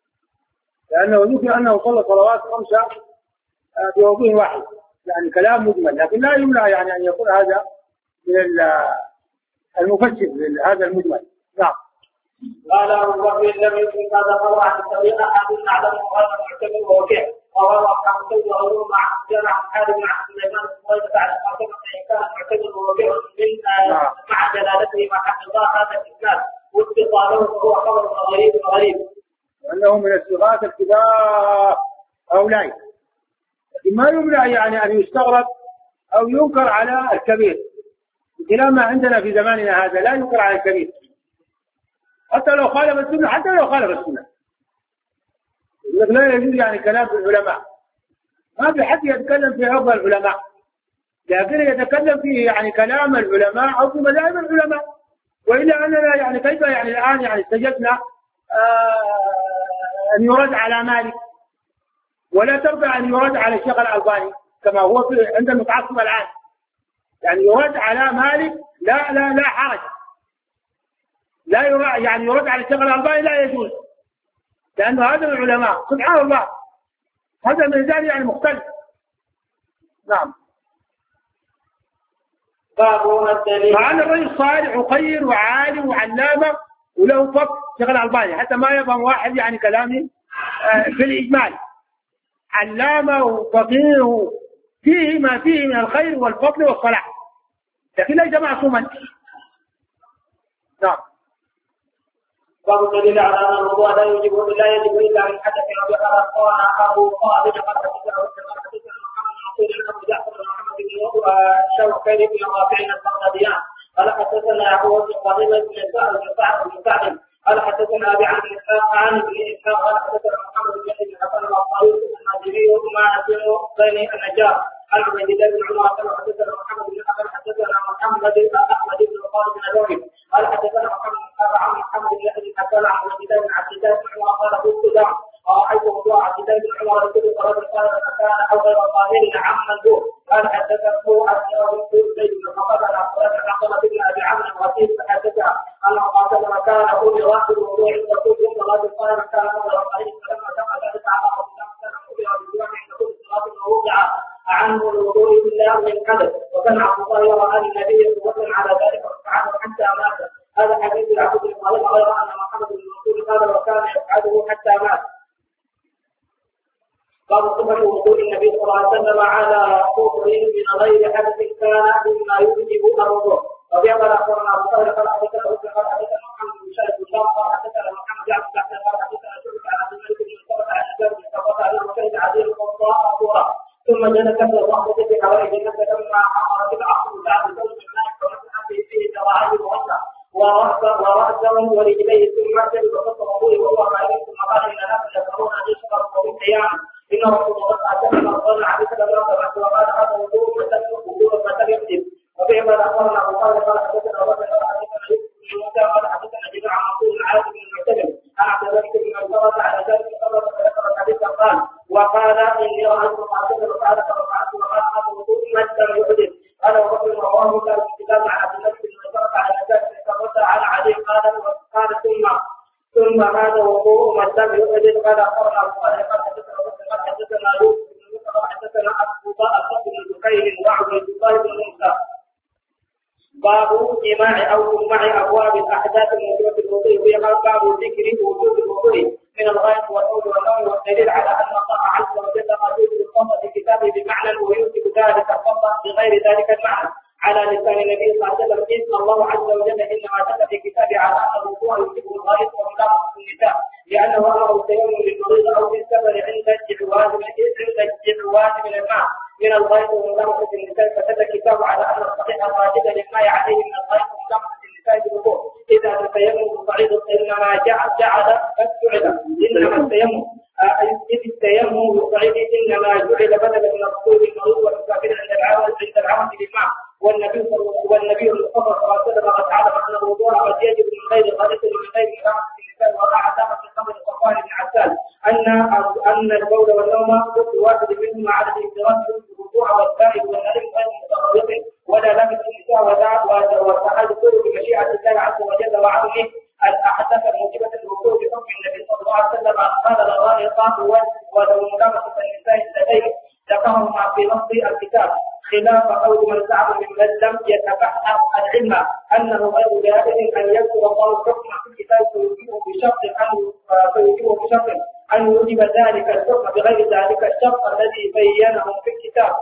لأنه ذكر أنه صلى صلوات خمسة بوضوء واحد يعني كلام مجمل لكن لا يمنع يعني أن يكون هذا من المفسر لهذا المجمل. نعم قال أبو بكر لم يكن هذا فرع عن الطريق أحد نعلمه هذا معتمد ووكيع وروى أصحاب السيد وغيرهم مع سفيان عن حارث بن عبد سليمان بن قريظة على فاطمة فإن كان معتبر وبيع من مع جلالته مع حق الله هذا الإسلام واتصاله فهو خبر غريب غريب. وأنه من الصغات الكبار أولئك، لكن ما يمنع يعني أن يستغرب أو ينكر على الكبير، بخلاف ما عندنا في زماننا هذا لا ينكر على الكبير حتى لو خالف السنة، حتى لو خالف السنة لا يجوز يعني كلام العلماء، ما في حد يتكلم في أفضل العلماء، لكن يتكلم فيه يعني كلام العلماء أو في مذاهب العلماء. وإلا أننا يعني كيف يعني الآن يعني استجبنا آه أن يرد على مالك ولا ترضى أن يرد على الشيخ الألباني كما هو في عند المتعصب الآن، يعني يرد على مالك لا لا لا حرج، لا يرد يعني يرد على الشيخ الألباني لا يجوز، لأنه هذا العلماء سبحان الله هذا الميزان يعني مختلف. نعم. مع أن الرجل صالح وخير وعالم وعلامة وله فقه شيخ الألباني حتى ما يفهم واحد يعني كلامي في الإجمال، علامة وفقيه فيه ما فيه من الخير والفضل والصلاح، لكن ليس معصوما. نعم. باب الدليل على ان الوضوء لا يجب لا يجب الا من حدث او بقرة قال ابو قابل قد حدثنا محمد بن مسعود ابو جعفر بن محمد بن شوكير بن رافع البغداديان قال حدثنا يعقوب بن قديمة بن سعد بن سعد بن سعد قال حدثنا ابي عن اسحاق عن ابن اسحاق قال حدثنا محمد بن بن حسن الطاووس الناجري وما بن بين النجار عن عبد الله بن عمر قال حدثنا محمد بن حسن حدثنا محمد بن احمد بن خالد بن نوح قال حدثنا محمد عن محمد بن ابي حسن عن عبد الله بن عبد الله بن عمر قال قلت له رايت وضوء عبد الله بن عمر رسول الله قال كان او غير طاهر عما هو قال حدثنا عبد الله بن زيد بن فقد عن عقبه بن ابي عمرو الوكيل فحدثها ان قاتل مكان كل واحد وضوء عند كل صلاه قال كان او غير طاهر فلما دخل ذلك على رسول الله كان كل بالجوع عند كل صلاه ووضع عنه الوضوء الا من حدث وكان عبد الله يرى ان النبي يتوكل على ذلك ففعله حتى مات. هذا حديث يعقوب بن طالب غير ان محمد بن مسعود قال وكان يفعله حتى مات. باب صفه وضوء النبي صلى الله عليه وسلم على طهر من غير حدث كان مما يوجب الوضوء. وبيقول اخبرنا ابو طاهر قال حدثنا ابو قال حدثنا محمد بن شاهد بن شاهد قال حدثنا محمد بن عبد الله قال حدثنا شعبة عن عبد الملك بن سبط عن ابي بن سبط عن شهد عزيز القضاء مقصورا ثم جلس في الرحمه في حوالي الناس لما امر بالعصر بعد زوج الماء ونفخ فيه ذراعيه وغسل ورأسه ورجليه ثم أرسل وقصه وهو قائم ثم قال إن الناس يسألون عن يشرب ومن أيام إن رسول الله صلى الله عليه وسلم قال عليه الصلاة وقال هذا وضوء وضوء فتن يقدم. وبما أخبرنا أبو طالب قال حدثنا أبو بكر قال حدثنا يوسف بن موسى قال حدثنا جماعة منصور عاصم بن المعتمد عن عبد الله بن مسعود على ذلك قال فذكر الحديث قال وقال إني رأيت قاتلا وقال فرفعت وقال هذا وضوء لم يحدث. قال وبكر رواه كان في كتاب عن عبد الله بن مسعود على ذلك على علي قال وقال ثم ثم هذا وضوء من لم يؤذن قال اخبرنا ابو طالب قال حدثنا قال حدثنا يوسف بن موسى قال حدثنا ابو بكر بن زكريا وعبد الله بن موسى. باب جماع او جماع ابواب الاحداث الموجوده في الوضوء وهي باب ذكر وجوب الوضوء من الغائط والحوض والنوم والدليل على ان الله عز وجل قد يوجد الخطا في كتابه بمعنى ويوجب ذلك الخطا بغير ذلك المعنى على لسان النبي صلى الله عليه وسلم إن الله عز وجل انما دل في كتابه على ان الوضوء يوجب الغائط وملاحظه النساء لانه امر التيمم للمريض او في السفر عند الجعواز من عند الجعواز من الماء من الغائط وملاحظه النساء فدل الكتاب على ان الصحيح الراجل لما عليه من الغائط وملاحظه النساء بالوضوء اذا التيمم صعيد انما جعل جعل فجعل انما التيمم إذ التيمم صعيد انما جعل بدلا من الركوب المريض والمسافر عند العوز عند العوز للماء والنبي والنبي المصطفى صلى الله عليه وسلم قد علم ان الوضوء قد يجب من غير غلط ومن غير ملاحظه النساء وقع ثبت في خبر صفوان بن عسال ان ان البول والنوم كل واحد منهما على الانفراد بالوضوء والسائل والنائم غير متفرق ولا لبس النساء وتحد كل بمشيئه الله عز وجل وعونه الاحداث الموجبه للوضوء بحكم النبي صلى الله عليه وسلم قال الغالطات ولو ملامسه النساء اللتين ذكرهما في الكتاب، خلاف قول من زعم ممن لم يتفهم العلم انه غير جائز ان يذكر الله الحكم في الكتاب فيوجبه بشرط ان فيوجبه بشرط ان يوجب ذلك الحكم بغير ذلك الشرط الذي بينه في الكتاب.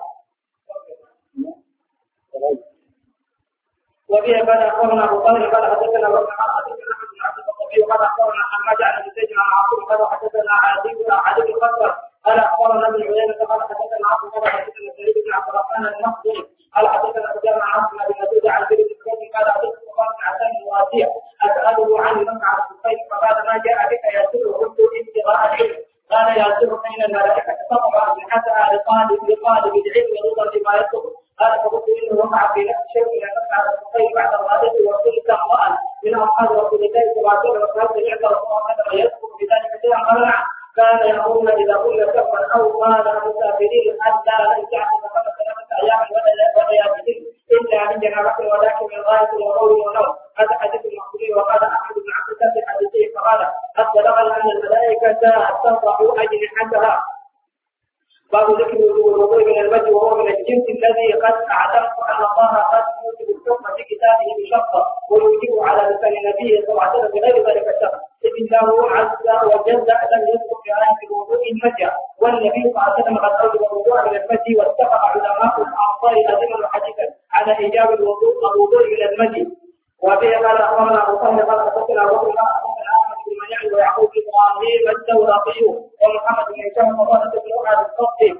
وبه قال اخبرنا ابو طالب قال حدثنا ابن حدثنا ابن عبد الطبيب قال اخبرنا حماد عن سيدنا عاصم قال حدثنا عدي بن عدي بن خطر قال اخبرنا ابن عيينة قال حدثنا عاصم قال حدثنا سعيد بن عبد الرحمن المخزومي قال حدثنا سفيان عن عاصم بن مسعود عن زيد بن سعيد قال حدثنا قال عن واسيع اساله عن مقعد الصفين فقال ما جاء بك يا سر قلت ابتغاء العلم قال يا سر فان الملائكه تضع اجنحتها لطالب لطالب العلم رضا لما يطلب قال فقلت انه وقع في نفس شيء من مقعد الصفين بعد الغادة وقلت امرأ من اصحاب رسول الله صلى الله عليه وسلم وقال سمعت رسول الله صلى الله عليه وسلم يذكر بذلك شيئا قال نعم كان يأمرون إذا قلنا كفا أو قال مسافرين حتى لن تعلم خمس ثلاثة أيام ولياليهن إلا من جنابة ولكن من غاية وقول ونوم. هذا حديث المخزومي وقال أحمد بن عبد الله في حديثه فقال قد بلغنا أن الملائكة تضع أجنحتها. باب ذكر الوضوء من المد وهو من الجنس الذي قد أعلمت أن الله قد يوجب الحكم في كتابه بشرطه ويوجب على لسان نبيه صلى الله عليه وسلم بغير ذلك الشرط. إذ الله عز وجل لم يذكر في آية الوضوء المد والنبي صلى الله عليه وسلم قد أوجب الوضوء من المد واتفق علماء الأمصار أزما وحديثا على إيجاب الوضوء الوضوء من المد. وبه قال أخبرنا أبو طالب قال حدثنا أبو بكر قال أحمد بن منيع ويعقوب بن إبراهيم الدورقي ومحمد بن هشام وقال بن أحد الصدي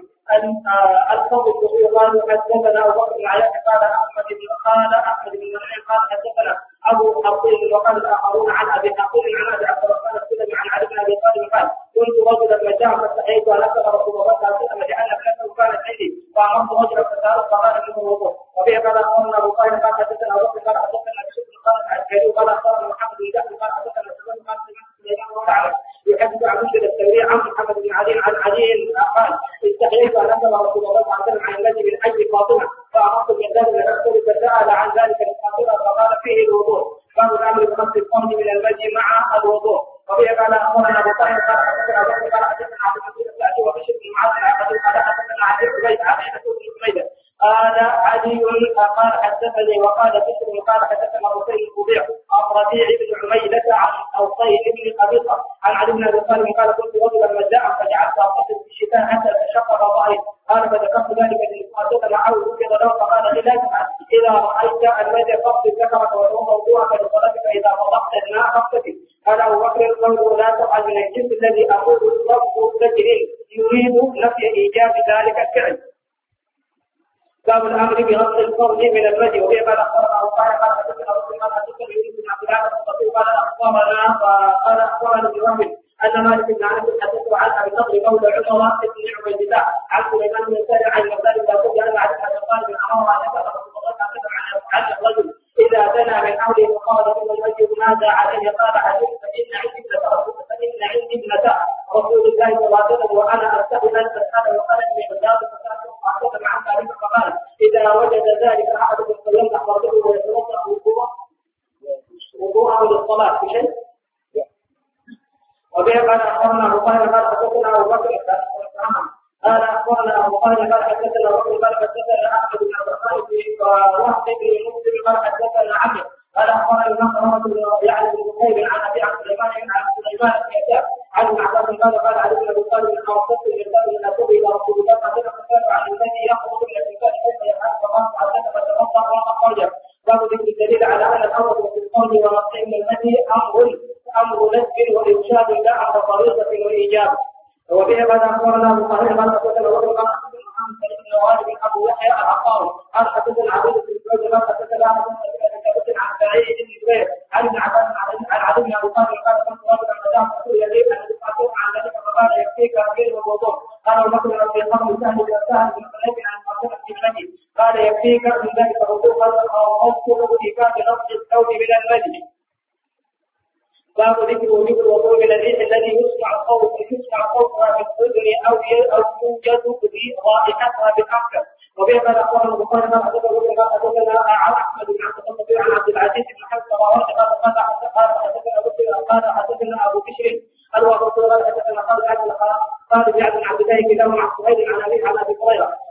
الفضل الصغير قال حدثنا أبو بكر بن عياش قال أحمد بن قال أحمد بن منيع قال حدثنا أبو حصين وقال الآخرون عن أبي حصين عن أبي عبد الرحمن السلمي عن علي بن أبي طالب قال كنت رجلا مجاعا فاستحييت أن أسأل رسول الله صلى الله عليه وسلم لأن ابنته كانت عندي فأمرت رجلا فسأله فقال منه الوضوء. وبه قال أخبرنا أبو طالب قال حدثنا أبو بكر قال حدثنا بشر قال العسكري قال أخبرنا محمد بن جعفر قال حدثنا سلمان قال سمعت سليمان وأعلم يحدث عن بشر الثوري عن محمد بن علي عن علي قال استحييت أن أسأل رسول الله صلى الله عليه وسلم عن الذي من حج فاطمة فأمرت المقداد بن أسود فسأل عن ذلك لفاطمة فقال فيه الوضوء. باب الأمر بغسل الفرج من المجد مع الوضوء. وبه قال أخبرنا أبو طالب قال حدثنا أبو بكر قال حدثنا عبد الحميد السعدي وبشر بن معاذ العقدي قال حدثنا علي بن عبيد عن أنس بن حميد قال علي قال حدثني وقال بشر قال حدثنا حسين الفضيع عن ربيع بن عميلة عن حسين بن قبيصة عن علي بن أبي طالب قال كنت رجلا مجاعا فجعلت أقتل في الشتاء حتى تشقق ظهري قال فذكرت ذلك للمحدث معه وكذا له فقال لي لا تفعل إذا رأيت المجد فاغسل ذكرك وهو موضوعك لصلاتك إذا فضحت الماء فاغتسل. قال أبو بكر قوله لا تفعل من الجنس الذي أقول رب رجل يريد نفي إيجاب ذلك الفعل. باب الأمر بغسل الفرج من الرجل. وهي قال أخبرنا أبو طالب قال حدثنا رسول الله حدثنا يونس بن عبد الله الصدوق قال أخبرنا قال أخبرنا ابن وهب أن مالك بن أنس حدثه عن أبي بكر مولى عمر بن عبيد الله عن سليمان بن سالم عن المسائل يقول أن علي بن أبي طالب أمر أن يسأل رسول الله صلى الله عليه وسلم عن الرجل إذا دنا من حوله فقال ثم المسجد ماذا عليه قال عليه فإن عندي ابنة فإن عندي ابنة رسول الله صلى الله عليه وسلم وأنا أستحي أن أسأل وقال إني غدار فسألته عن ذلك فقال إذا وجد ذلك أحدكم فليمنع فرجه ويتوضأ وضوءه وضوءه للصلاة بشيء. وبه قال أخبرنا أبو طالب قال حدثنا أبو بكر قال أخبرنا أبو طالب قال حدثنا رسول قال حدثنا أحمد بن عبد الرحمن ووهب بن مسلم قال حدثنا عمرو قال أخبرنا المخرمة بن يعني بن بخير عن أبي عبد سليمان عن سليمان بن يسار عن ابن عباس قال قال علي بن أبي طالب أن أوصلت من الباب من أتوب إلى رسول الله صلى الله عليه وسلم عن الذي يخرج من الإنسان كيف يفعل فقال حدث فتوضأ وأخرجه. باب ذكر الدليل على أن الأمر في القول ورفع من المهي أمر أمر نسب وإرشاد لا أمر طريقة وإيجاب. وبه قال أخبرنا أبو طاهر قال حدثنا وابن قال حدثنا محمد بن غالب بن أبو يحيى العطار قال حدثنا عبيد بن زيد قال حدثنا عن عن سعيد بن جبير عن ابن عباس عن علي بن أبي طالب قال كنت رجلا مجاعا فقلت يديك أن تسمعته عن ذلك فقال يكفيك غير الوضوء. قال أبو بكر رضي الله عنه سهل بن سهل بن حنيف عن فاطمة بن المجد قال يكفيك من ذلك الوضوء قال أذكر إيفاء نفس الثوب من المجد. باب ذكر وجوب الوضوء من الريح الذي يسمع الصوت يسمع صوتها في الاذن او او يوجد به رائحتها بالانف. وبه قال اخبرنا البخاري قال حدثنا حدثنا عن احمد بن عبد الله عن عبد العزيز بن حمزه قال قال حدثنا قال حدثنا ابو بشر الوضوء قال حدثنا قال قال قال جعل عبد الله كلاهما عن سهيل عن ابي عن ابي هريره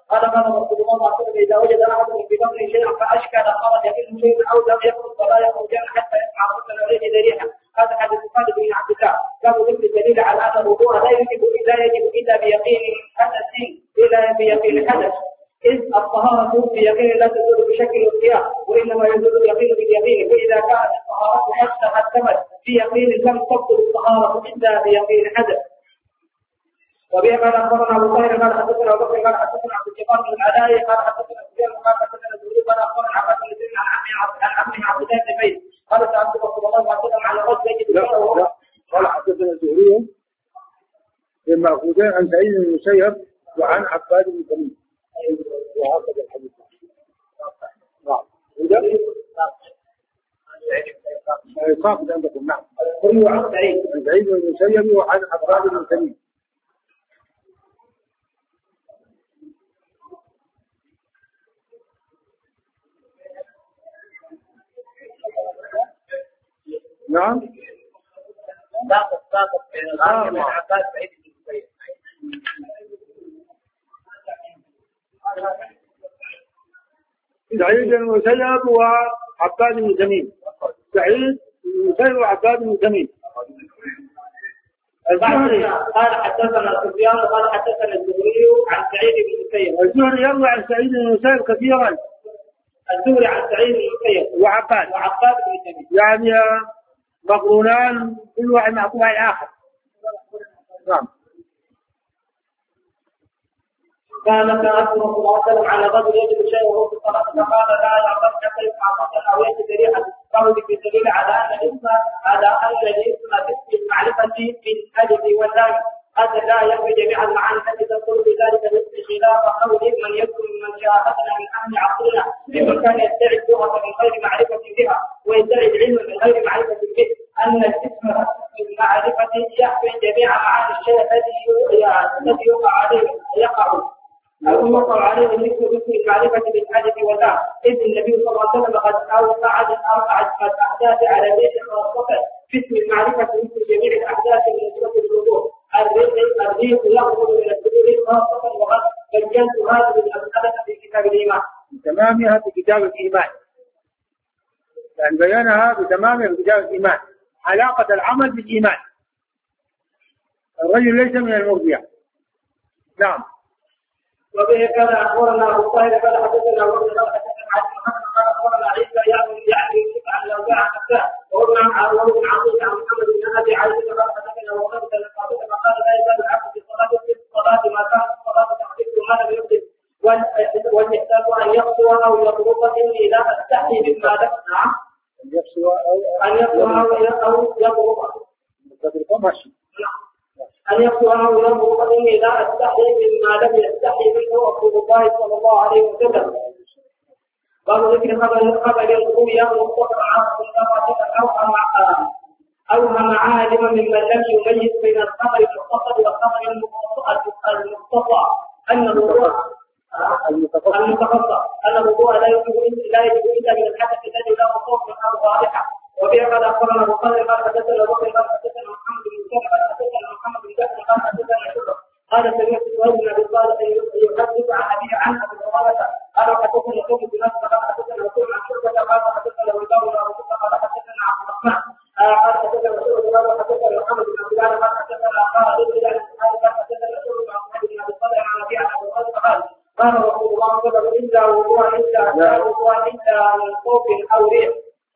قال قال رسول الله صلى الله عليه وسلم اذا وجد احد في بطنه شيئا فاشكل خرج منه شيء او لم يخرج فلا يخرجن حتى يسمع صوتا وليجد ريحا. هذا حديث خالد بن عبد الله. باب ذكر الدليل على ان الوضوء لا يجب لا يجب الا بيقين حدث الا بيقين حدث، إذ الطهارة بيقين لا تزول بشكل القياس، وإنما يزول اليقين باليقين، فإذا كانت الطهارة قد تحكمت في يقين لم تبطل الطهارة إلا بيقين حدث. وبه قال أخبرنا أبو طاهر قال حدثنا أبو بكر قال حدثنا عبد الجبار بن العلاء قال حدثنا سفيان قال حدثنا الزهري قال أخبرنا عباد بن زيد عن عمه عبد الله بن زيد قال سألت رسول الله صلى الله عليه وسلم على الرجل يجد لا قال حدثنا الزهري بالمأخوذين عن سعيد بن المسيب وعن عباد بن تميم وهكذا الحديث. نعم. صاحب عندكم. نعم. كل عن سعيد عن سعيد بن المسيب وعن عباد بن تميم. نعم. ساقط ساقط بين الغالب من عباد سعيد بن المسيب. سعيد بن المسيب وعباد بن تميم. سعيد بن المسيب وعباد بن تميم. الزهري قال حدثنا سفيان قال حدثنا الزهري عن سعيد بن المسيب. الزهري يروي عن سعيد بن المسيب كثيرا. الزهري عن سعيد بن المسيب وعباد وعباد بن تميم يعني مقرونان كل واحد معطوف على الآخر. نعم. قال سألت رسول الله صلى الله عليه وسلم على رجل يجد شيء وهو في الصلاة فقال لا يعظم حتى يسمع صوتا أو يجد ريحا. قالوا في دليل على أن الاسم على أن الاسم باسم المعرفة بالألف واللام هذا لا يكفي جميع المعاني التي تدخل في ذلك الاسم خلاف قول من يذكر من شاهدنا من أهل عصرنا ممن كان يدعي اللغة من غير معرفة بها ويدعي العلم من غير معرفة به أن الاسم بالمعرفة يحوي جميع معاني الشيء الذي يقع عليه يقع أو يوقع عليه مثل اسم المعرفة بالحدث والله، إذ النبي صلى الله عليه وسلم قد أوقع أوقع الأحداث على الريح خاصة في اسم المعرفة مثل جميع الأحداث من سورة الوضوء. الريح يخرج من السرور خاصة وقد بينت هذه المسألة في كتاب الإيمان. بتمامها في كتاب الإيمان. يعني بيانها بتمامها في كتاب الإيمان. علاقة العمل بالإيمان. الرجل ليس من المرجئة. نعم. وبه كان أخبرنا أبو طاهر قال حدثنا أبو بكر قال حدثنا عن محمد قال أخبرنا عيسى يعني يعني عن الأوزاع حتى وابن عون عظيم عن محمد بن أبي عائشة قال حدثنا وقد قال قال لا يزال العبد في الصلاة في الصلاة ما كان الصلاة تحدث ما لم يحدث والإحسان أن يقسو أو يضرب إني لا أستحي مما نفسه أن يقسو أو يضرب أن يقول أنه ينظر إني لا أستحي مما لم يستحي منه رسول الله صلى الله عليه وسلم. قالوا ذكر خبر خبر الرؤيا مصطفى عاصم أوهم أوهم عالما ممن لم يميز بين الخبر المختصر والخبر المختصر أن الوضوء المتخصص أن الوضوء لا يجب لا يجب إلا من الحدث الذي لا وصوف أو ضارحة. وبه قال أخبرنا أبو طاهر قال حدثنا أبو بكر قال حدثنا محمد بن مسلم قال حدثنا محمد بن جعفر قال حدثنا شعبة قال سمعت سهيل بن أبي صالح يحدث عن أبيه عن أبي هريرة قال حدثنا قوم بن نصر قال حدثنا رسول عن شعبة قال حدثنا وزار بن رسول قال حدثنا عبد الرحمن قال حدثنا شعبة قال حدثنا محمد بن عبد الله قال حدثنا قال رجل قال حدثنا شعبة عن محمد بن أبي صالح عن أبي عن أبي هريرة قال قال رسول الله صلى الله عليه وسلم إلا وضوء إلا وضوء إلا من خوف أو ريح.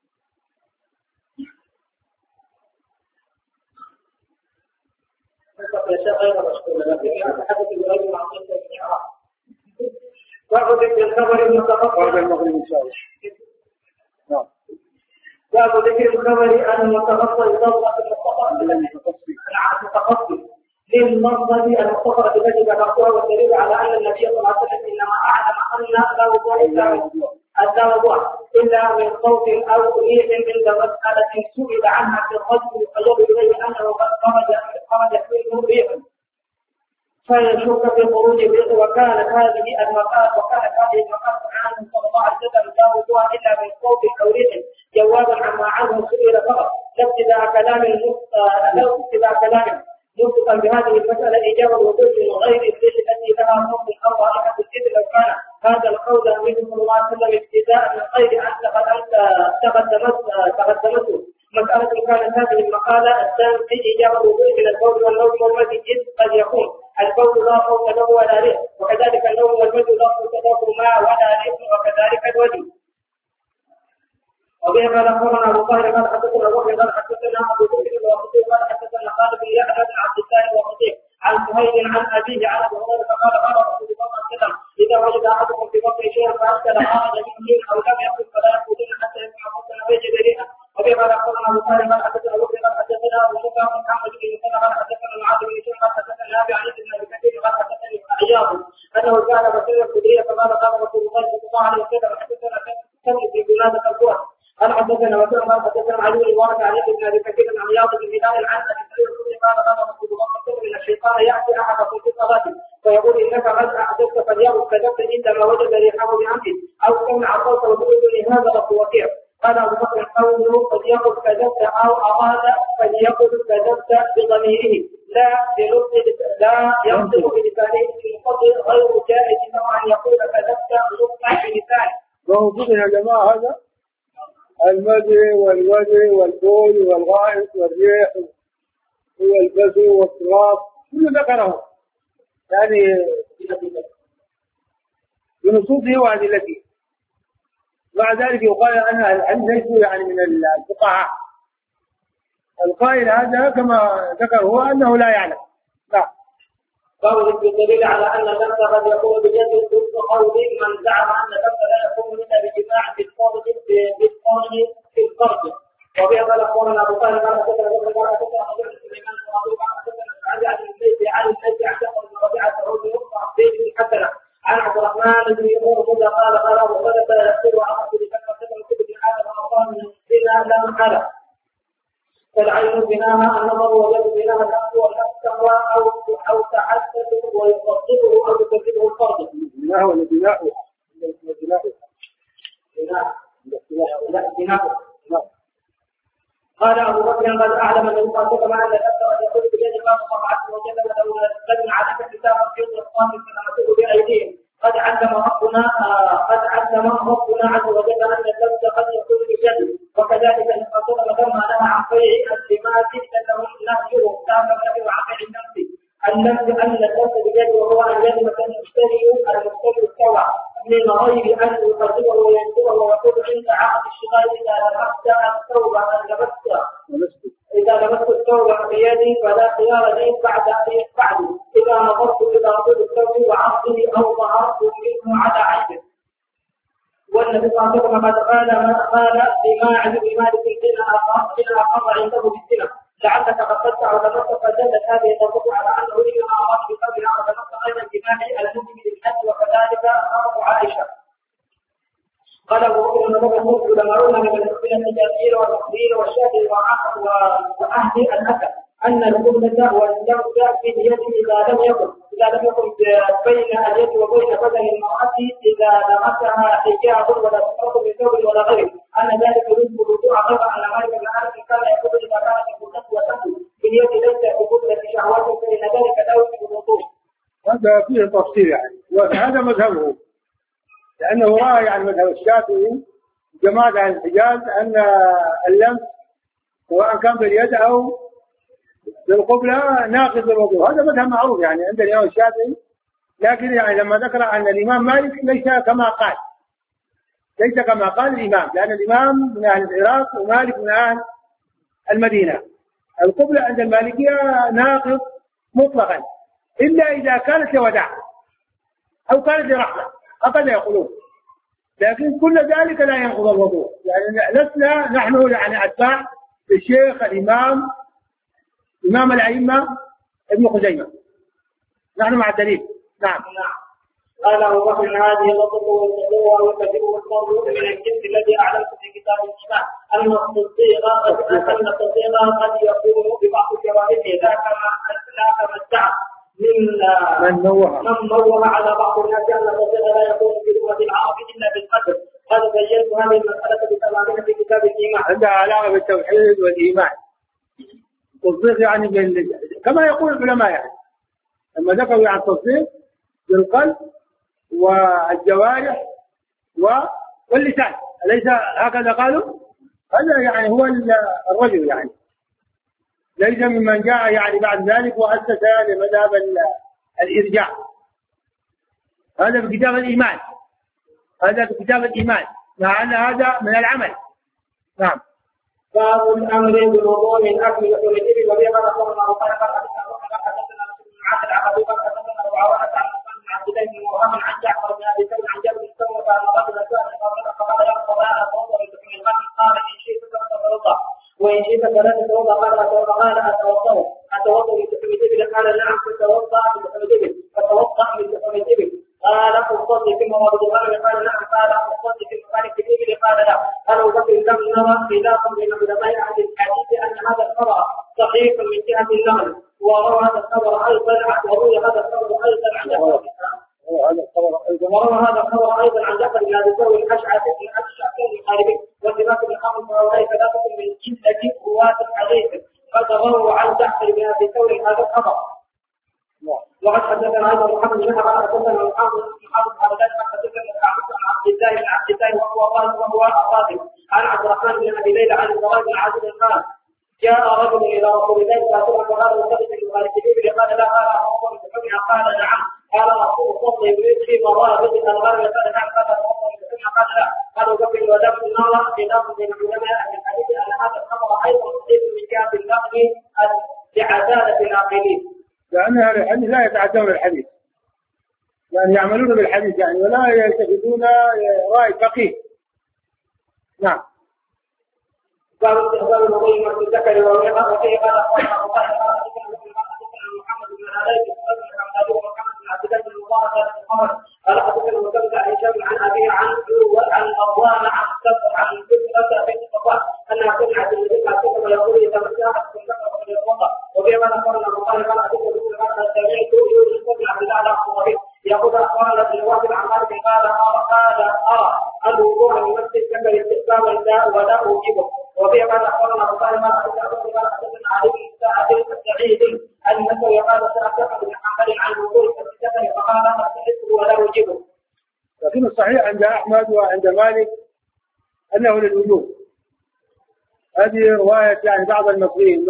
باب ذكر الخبر المتخصص باب ذكر الخبر المتخصص ضربة المتخصص للمصدر المختصر الذي ذكرته والدليل على أن النبي صلى الله عليه وسلم إنما أعلم أن لا وضوء إلا لا وضوء إلا من صوت أو ريح عند مسألة سئل عنها في الرجل يخيل إليه أنه قد خرج خرج منه ريح فيشك في خروج الريح وكانت هذه المقال وكانت هذه المقال عنه صلى الله عليه وسلم لا وضوء إلا من صوت أو ريح جوابا عما عنه سئل فقط لا ابتداء كلام لا ابتداء كلام مسبقا بهذه المسألة إجابة الوضوء من غير الريح التي لها صوت أو رائحة الإبل هذا القول النبي صلى الله عليه وسلم ابتداء من غير ان تقدمته مسألة كانت هذه المقالة الثانية في إجابة الوضوء من البول والنوم والمدي إذ قد يكون البول لا صوت له ولا ريح وكذلك النوم والمدي لا صوت له ما ولا ريح وكذلك الودي. وبه قال أخبرنا أبو طاهر قال حدثنا أبو بكر قال حدثنا أبو بكر وخطيب قال حدثنا خالد بن يحيى بن عبد الله وخطيب عن سهيل عن أبيه عن أبي هريرة قال قال رسول الله صلى الله عليه وسلم إذا وجد أحدكم في بطنه شيئا فأشكل خرج منه أو لم يأكل فلا يأكلن حتى يسمع صوتا أو يجد ريحا. وبه قال أخبرنا أبو طاهر قال حدثنا أبو بكر قال حدثنا أبو شيخ محمد بن مسلم قال حدثنا معاذ بن هشام قال حدثنا نافع عن ابن أبي كثير قال حدثني عياض أنه كان بصير الخدرية فقال قال رسول الله صلى الله عليه وسلم حدثنا كم في بلاد الأبواب قال حدثنا وسلم قال حدثنا علي بن ورد عن ابن ابي كثير عن عياض بن هلال عن ابي سعيد الخدري قال قال رسول الله صلى الله عليه وسلم ان الشيطان ياتي احدكم في صلاته فيقول انك قد احدثت فليرد كذبت عندما وجد ريحه بعمده او سمع صوته ويقول هذا رب وكيع. قال ابو بكر قوله فليقل كذبت او اراد فليقل كذبت بضميره لا بلطف لا ينطق بلسانه المنقطع غير جائز له ان يقول كذبت لطفا بلسانه. وهو يا جماعه هذا المدي والودي والبول والغائط والريح والبذو والتراب كله ذكره يعني بنصوصه وأدلته. مع ذلك يقال أن العلم ليسوا يعني من الفقهاء. القائل هذا كما ذكر هو أنه لا يعلم. لا قول بالدليل على أن النفس قد يكون بيد ضد قول من زعم أن النفس لا يكون إلا بجماع بالقول بالقول في الفرد. وبه قال أخبرنا أبو طالب قال حدثنا ابن قال حدثنا حجر سليمان بن أبي قال حدثنا سعد عن البيت عن البيت عن شخص بن ربيعة رضي الله عنه بيت حسنة عن عبد الرحمن بن يوسف قال قال أبو هريرة يسير عبد بكر حسن كل بن آدم وقال من بنا لا محالة. فالعين بناها النظر واليد بناها النفس والنفس تقوى او او تعسف ويفضله او يكذبه الفرد. بناء ولا بناء؟ بناء بناء بناء قال ابو بكر قد اعلم من يقاتل مع ان النفس قد يقول بيد الله عز وجل لو نزلنا عليك كتابا في القران فنمسك بايديهم قد علم ربنا قد علم ربنا عز وجل ان النفس قد يكون بيده. وكذلك المقصود لما نهى عن بيع السمات فانه نهيه كان نهي عن بيع النفس النفس ان النفس بيده وهو ان يلمس المشتري المشتري الثوى من غير ان يقدمه وينزله ويقول عند عقد الشغال اذا لمست الثوب ان لمست اذا لمست الثوب بيدي فلا خيار لي بعد بعد اذا نظرت الى طول الثوب وعقده او ظهرت منه على عيبه. والنبي صلى الله عليه وسلم قد قال ما قال بما عند مالك حين اقر عنده بالسنه لعلك قد تدفع ولمست فدلت هذه الضربه على انه انما اراد بقولها ولمست غير الجماع المسلم بالحج وكذلك امر عائشه. قال ابو بكر النبي يقول علماؤنا من المسلمين التجاريين والمقبلين والشافعي واهل الاكل ان الجمله والجمد في اليد اذا لم يكن اذا لم يكن بين اليد وبين بدن المراه اذا لمسها حجاب ولا تفرق بثوب ولا غيره ان ذلك يجب الوضوء غير ان مالك بن انس كان يقول اذا كانت الجمله وتكن في اليد ليس بجمله شهوات فان ذلك لا يجب الوضوء. هذا فيه تفصيل يعني وهذا مذهبه لانه راى يعني مذهب الشافعي جماعه عن الحجاز ان اللمس سواء كان باليد او بالقبلة ناقض الوضوء. هذا مذهب معروف يعني عند الإمام الشافعي. لكن يعني لما ذكر أن الإمام مالك ليس كما قال ليس كما قال الإمام لأن الإمام من أهل العراق ومالك من أهل المدينة. القبلة عند المالكية ناقض مطلقا إلا إذا كانت لوداع أو كانت لرحمة هكذا يقولون. لكن كل ذلك لا ينقض الوضوء يعني لسنا نحن يعني أتباع الشيخ الإمام إمام الأئمة ابن خزيمة نحن مع الدليل. نعم. قال أبو بكر هذه لطفه والتقوى والكذب والصبر من الجنس الذي أعلمت في كتاب الإيمان أن التصديق أن التصديق قد يكون ببعض جوارحه لا كما لا كما ادعى من من نوه من نوه على بعض الناس أن التصديق لا يكون في لغة العرب إلا بالقدر. قد بينت هذه المسألة بتمامها في كتاب الإيمان. عندها علاقة بالتوحيد والإيمان. التصديق يعني بال... كما يقول العلماء يعني لما ذكروا عن التصديق بالقلب والجوارح واللسان، أليس هكذا قالوا؟ هذا يعني هو الرجل، يعني ليس ممن جاء يعني بعد ذلك وأسس لمذهب الإرجاء. هذا بكتاب الإيمان، هذا بكتاب الإيمان، مع أن هذا من العمل. نعم. باب الأمر بالوضوء من أكل لحوم الإبل وبه قال أخبرنا وقال قال حدثنا عن العربي قال حدثنا أبو عوانة عن عبد الله بن مرهم عن جعفر بن أبي ثور عن جابر بن سمرة أن رجلا سأل فقال يا رسول الله أتوضأ بلحوم الغنم؟ قال إن شئت فتوضأ وإن شئت فلا تتوضأ. قال قال أتوضأ أتوضأ بلحوم الإبل؟ قال نعم فتوضأ بلحوم الإبل فتوضأ بلحوم الإبل. قال أصلي في موارد الغنم؟ قال نعم. قال أصلي في موارد الإبل؟ قال لا. قال أبو بكر لم نرى خلافا بين علماء أهل الحديث أن هذا الخبر صحيح من جهة النقل، وروى هذا الخبر أيضا وروي هذا الخبر أيضا عن جعفر وروى هذا الخبر أيضا عن جعفر بن أبي ثور الأشعث بن أشعث الحاربي وسماك بن حرب وأولئك ثلاثة من جلة رواة الحديث قد رووا عن جعفر بن أبي ثور هذا الخبر. وقد حدثنا ايضا محمد بن حرب حدثنا محمد بن حرب قال حدثنا عبد الله بن عبد الله وهو قال وهو الرازي عن عبد الرحمن بن ابي ليلى عن الزواج بن عازب قال جاء رجل الى رسول الله صلى الله عليه وسلم فقال وصلت في مبارك الابل؟ قال لا. قال اخبر بحكمها؟ قال نعم. قال رسول الله في مرابط الغرب؟ قال نعم. قال اخبر بحكمها؟ قال لا. قال بكر ولم نرى خلاف بين علماء اهل الحديث ان هذا الخبر ايضا صحيح من جهه النقل لعداله العاقلين، لأن أهل الحديث لا يتعدون الحديث، يعني يعملون بالحديث يعني ولا يلتفتون رأي فقيه. نعم. باب استحباب الوضوء من الذكر والأنثى وفيه قال محمد بن علي ومحمد بن عبد الله بن مبارك قال حدثنا مسلم عن هشام عن أبيه عن عن أبوان عن عن كثرة بنت صفوان أنها سمعت النبي صلى الله عليه وسلم يقول إذا مسحت الذكر فليتوضأ. وفيه قال أخبرنا البخاري قال حدثنا سمعت يوسف بن عبد الله الأنصاري يقول أخبرنا ابن وهب عن مالك قال قال أرى الوضوء من مسجد الذكر استحبابا ولا أوجبه. وفي قال أخبرنا البخاري قال حدثنا علي بن سعيد أنه قال سألت بن حنبل عن الوضوء في الذكر فقال أستحبه ولا أوجبه. لكن الصحيح عند أحمد وعند مالك أنه للوجوب. هذه رواية يعني بعض المصريين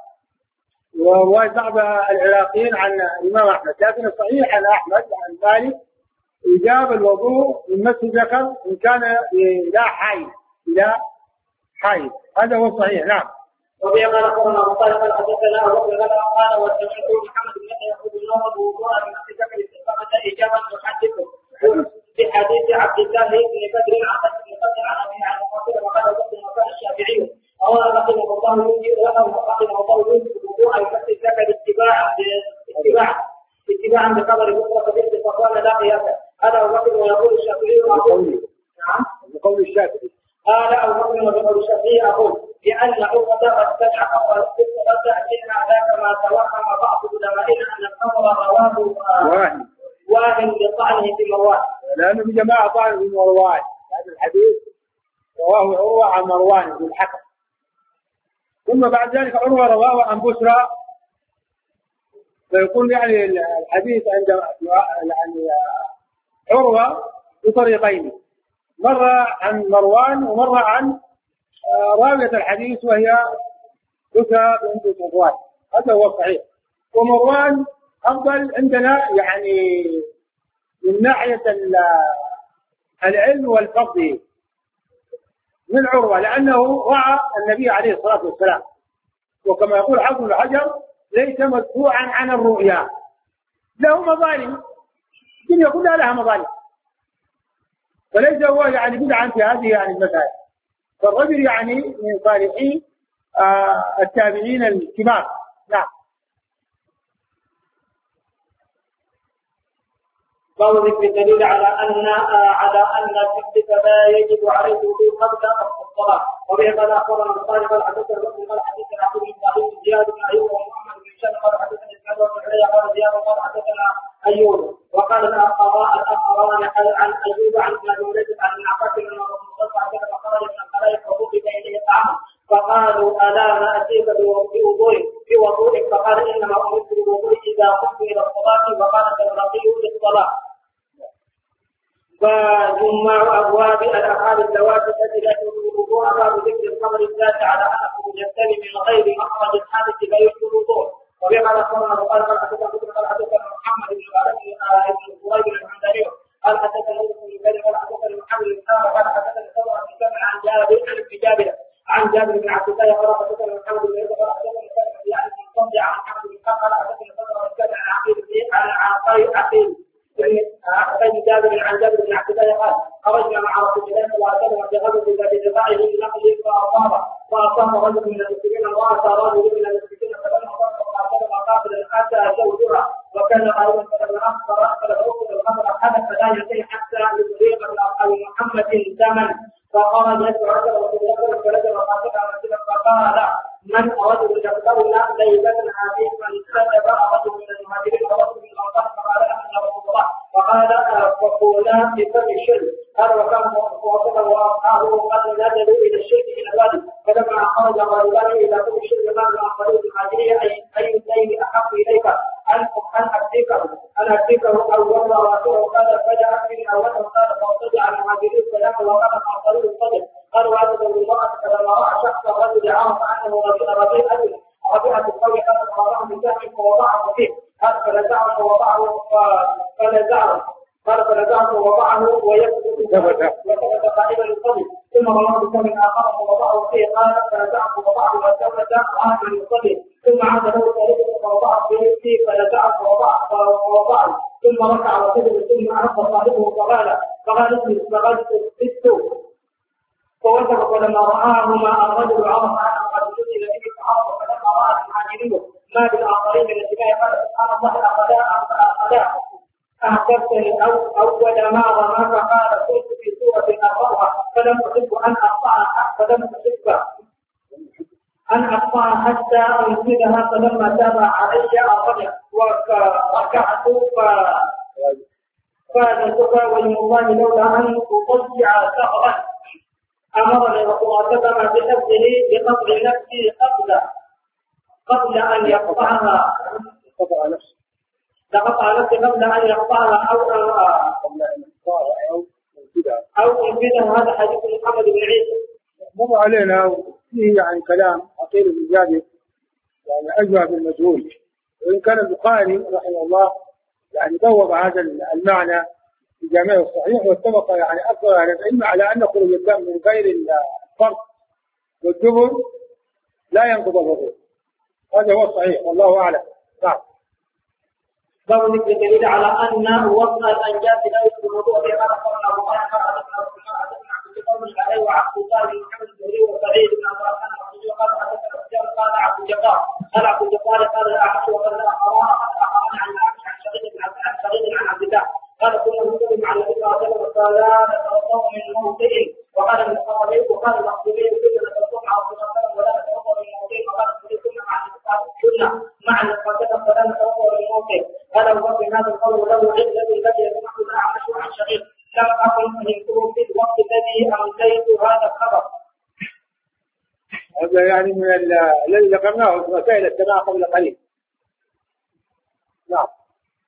ورواية بعض العراقيين عن الإمام أحمد، لكن الصحيح عن أحمد عن مالك إجاب الوضوء من مس الذكر إن كان إلى حائل إلى حائل، هذا هو الصحيح. نعم. وفي قال أخبرنا البخاري قال حدثنا أبو بكر قال وسمعت محمد بن يحيى يقول النوم الوضوء من مس الذكر استقامة إجابة يحدثه في حديث عبد الله بن بدر عن بن بدر عن أبي عن المغفرة وقال وقال وقال الشافعي أو رحمه الله يجيء له ورحمه الله يجيء الوضوء من مس الذكر اتباعا اتباعا اتباعا بقدر بكرة بنت صفوان لا قياس. هذا أبو بكر ويقول الشافعي أقول نعم بقول الشافعي قال أبو بكر ويقول الشافعي أقول لأن عقبة قد سمع قد تأتينا ذاك ما توهم بعض علمائنا أن الأمر رواه واهن واهن لطعنه في مروان، لأنه في جماعة طعن في مروان. هذا الحديث رواه عروة عن مروان بن الحكم، ثم بعد ذلك عروة رواه عن بشرى، فيقول يعني الحديث عند يعني عروة بطريقين، مرة عن مروان ومرة عن راوية الحديث وهي بشرى بنت صفوان، هذا هو الصحيح. ومروان أفضل عندنا يعني من ناحية العلم والفضل من عروة، لأنه رأى النبي عليه الصلاة والسلام، وكما يقول حافظ بن حجر ليس مدفوعا عن الرؤيا، له مظالم، الدنيا كلها لها مظالم، فليس هو يعني بدعا في هذه يعني المسائل. فالرجل يعني من صالحي آه التابعين الكبار. نعم. باب ذكر الدليل على ان على ان التكليف لا يجب عليه الوضوء قبل الصلاه. وبه قال اخبرنا البخاري قال حدثنا مسلم قال حدثنا عبد بن ابراهيم بن زياد بن ايوب ومحمد بن هشام قال حدثنا اسماعيل بن علي قال زياد قال حدثنا ايوب وقال الاخران الاخران عن ايوب عن ابن عباس عن ابن عباس ان الرسول صلى الله عليه وسلم خرج من الخلائق وضوء اليه الطعام فقالوا الا ناتيك بوضوء بوضوء فقال انما امرت بالوضوء اذا قمت الى الصلاه وقال الرقي للصلاه. فجمع أبواب الأفعال اللواتي التي لا تجوز الوضوء باب ذكر الخبر الذات على أنه يبتلي من غير مخرج الحادث لا يجوز الوضوء. وبما ذكرنا وقال قال حدثنا قال حدثنا محمد بن بن قريب الحمداني قال حدثنا ابن بن قال حدثنا محمد بن قال حدثنا ثور بن جابر عن جابر بن جابر عن جابر بن عبد الله قال حدثنا محمد بن قال حدثنا يعني منقطع عن محمد بن قال حدثنا ثور بن جابر عن عقيل عن عقيل عقيل بن جابر عن جابر بن عبد الله قال خرجنا مع رسول الله صلى الله عليه وسلم في غزوه ذات جبائه من نقل فاصاب فاصاب رجل من المسلمين واتى رجل من المسلمين فلما قاتل قاتلا اتى زوجها وكان قائما فلما اخبر اخبر رسول الخبر حدث لا ينتهي حتى يطلق الاصحاب محمد ثمن فخرج يدعو رسول الله فنزل وقاتل رسولا فقال من اراد ان يقتلنا ليلتنا هذه فانتدب رجل من المهاجرين ورجل من الانصار فقال ان رسول الله فقال فقولا بفم الشرك قال وكان وصل واصحابه قد نزلوا الى الشرك الى الوادي فلما خرج رجلان الى فم الشرك قال اخبروا المهاجرين اي اي الليل احق اليك ان ان اكفيكه ان اكفيكه او وضع راسه قال فجاء من اوله قال فارتجع المهاجرين سلاما وقال فاخبروا الصدر قال وعدد المراه فلما راى شخص الرجل عرف انه ربيع ربيع اجل ربيعه القوي قال فوضعه بسهم فوضعه فيه قال فنزعه ووضعه فنزعه قال فنزعه ووضعه ويثبت وثبت قائما الصدر ثم رماه بسهم اخر فوضعه فيه قال فنزعه ووضعه وثبت قائما الصدر ثم عاد له ثالثا فوضعه فيه فنزعه ووضعه ثم ركع وسجد ثم اهب صاحبه فقال فقال فقال استو فوثق فلما رآهما الرجل عرف انه قد نزل به فعرف فلما راى المهاجرين ما بالاخرين من الاتباع قال سبحان الله اخذا اخذا احدثني او اول ما رماك قال كنت في سوره اقراها فلم احب ان اقطعها فلم احب ان اقطعها حتى انفذها فلما تاب علي الرجل وركعت فاذا ويم الله لولا ان اضيع ثغرا امرني رسول الله صلى الله عليه وسلم بحفظه بقطع نفسي قبل قبل ان يقطعها قطع نفسه لقطع نفسي قبل ان يقطعها او قبل ان يقطعها او ينفذها او ينفذها. هذا حديث محمد بن عيسى مر علينا فيه يعني كلام عقيل بن جابر يعني أجوى بالمجهول، وإن كان البخاري رحمه الله يعني بوب هذا المعنى في جامعه الصحيح، واتفق يعني أكثر أهل العلم على أن خروج الدم من غير الفرق والدبر لا ينقض الوضوء. هذا هو الصحيح والله أعلم. نعم. باب ذكر الدليل على أن وضع الأنجاز لا يجوز الوضوء به. قال قولنا الله تعالى عليه وعبد الله بن محمد الزهري وسعيد بن عبد الرحمن الرجل قال حدثنا سفيان قال عبد الجبار قال عبد الجبار قال الأعمش وقال أخبرنا أخبرنا عن الأعمش عن شريك بن عبد عن شريك عن عبد الله قال كنا نسلم على النبي صلى الله عليه وسلم فلا نتوضأ من موضع وقال المصطفى وقال المخطوبي كنا نتوضأ مع رسول الله ولا نتوضأ من موضع وقال كنا مع كنا مع المصطفى فلا نتوضأ من موضع. قال أبو بكر هذا القول له علة الذي يسمح الأعمش عن شريك لم أكن فهمته في الوقت الذي أمليت هذا الخبر. هذا يعني من الذي ذكرناه في مسائل السماع قبل قليل. نعم.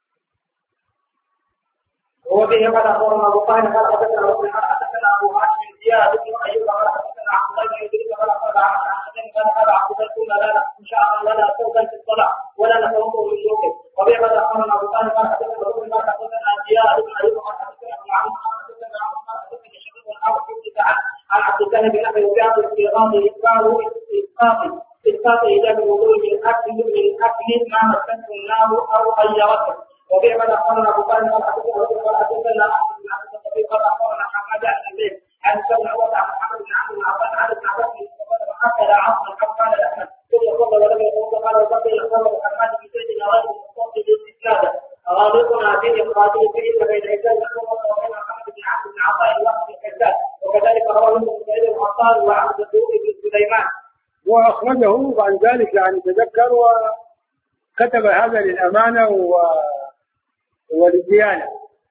وبه قال أخبرنا أبو طاهر قال حدثنا أبو حدثنا أبو هاشم زياد بن أيوب قال حدثنا عبد الله بن إدريس قال قال عن عن قال قال عبد الله كنا لا إن شاء الله لا توبة في الصلاة ولا نتوضأ من شوكه. وبه قال أخبرنا أبو طاهر قال حدثنا أبو قال حدثنا زياد بن أيوب قال حدثنا أبو عمرو قال حدثنا عبد الله بن شقيق والأمر في عن عبد الله بن أبي وكاظ في غاضي إسقاط إسقاط إسقاط إيجاب الوضوء من أكل من أكل ما مسته النار أو غيرته. وبه قال أخبرنا أبو طاهر قال حدثنا أبو قال حدثنا أحمد بن عبد الصديق قال أخبرنا حماد بن الليل عن سمع وضع محمد بن عبد العباس عن ابن عباس حتى عصر قال الأحمد ثم يصلى ولم يتوضأ قال وبقي يصلى محمد بن زيد غير مصطفى بالاستسلام غالطنا في إخراجه فيه بين عجال محمد وبين محمد بن عبد بن عطاء الله بن كذاب وكذلك رواه ابن سعيد الأنصار وعبد الدوق بن سليمان. وأخرجه بعد ذلك يعني تذكر وكتب هذا للأمانة و وللديانة،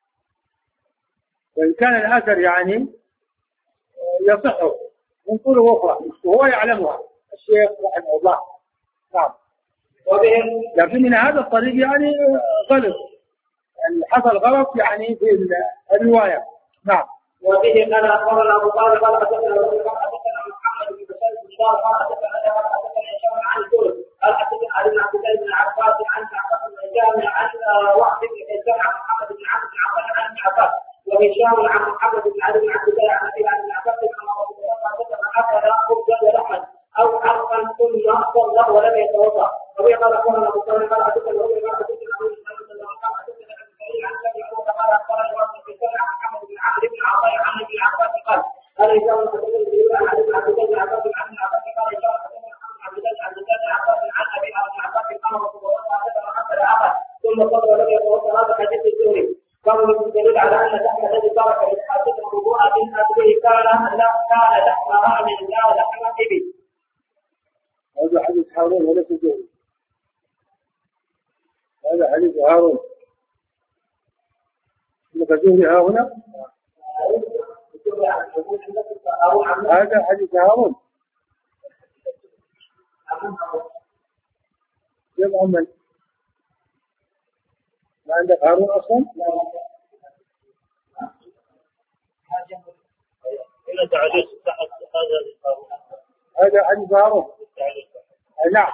وإن كان الأثر يعني يصح من طرق أخرى وهو يعلمها الشيخ رحمه الله. نعم. لكن من هذا الطريق يعني غلط، يعني حصل غلط يعني في الرواية نعم. وبه قال اخبرنا ابو طالب قال حدثنا حدثنا محمد بن بشار بن دار قال حدثنا حدثنا هشام عن الزهري قال حدثنا علي بن عبد الله بن عباس عن جعفر بن هشام عن وحد بن هشام عن محمد بن عبد العباس عن عباس وهشام عن محمد بن علي بن عبد الله عن ابي عن عباس عن رسول الله صلى الله عليه وسلم اكل خبزا ولحما او حرفا ثم صلى ولم يتوضا. وبه قال اخبرنا ابو طالب قال حدثنا الزهري قال حدثنا ابو سلمه قال حدثنا ابن سعيد عن ابي عمر قال اخبرني وحد بن هشام عن محمد بن عمرو بن عطاء عن ابي عباس قال قال هشام حدثنا الزهري عن علي بن عبد الله بن عباس عن عباس قال هشام حدثنا عبد الله عن عبد الله عباس عن ابي عبد عباس قال رسول الله صلى الله عليه وسلم اكل احد ثم صلى ولم يتوضا. هذا حديث الزهري قالوا يدل على ان لحم الذي ترك لحاجه الوضوء من اجله كان لا كان لحم رام لا لحم ابل. هذا حديث هارون وليس الزهري. هذا حديث هارون. لك الزهري ها هنا؟ هذا حديث هارون. يا محمد ما عندك هارون أصلا؟ هذا حديث هارون. نعم.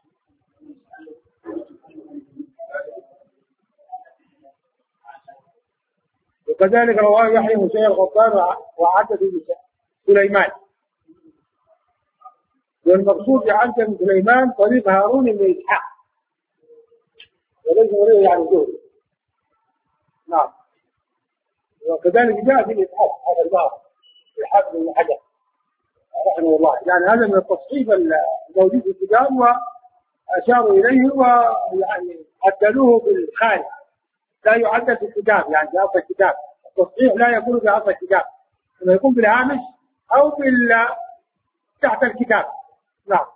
وكذلك رواه يحيى بن سعيد القطان وعدد سليمان. والمقصود بعدد بن سليمان طريق هارون بن إسحاق وليس غيره يعني زهري. نعم. وكذلك جاء في الإسحاق هذا الباب في الحافظ بن حجر رحمه الله. يعني هذا من التصحيف الموجود في الكتاب وأشاروا إليه ويعني عدلوه بالخارج لا يعدل في الكتاب يعني في أصل الكتاب. التصحيح لا يكون في أصل الكتاب إنه يكون بالهامش أو بال تحت الكتاب. نعم.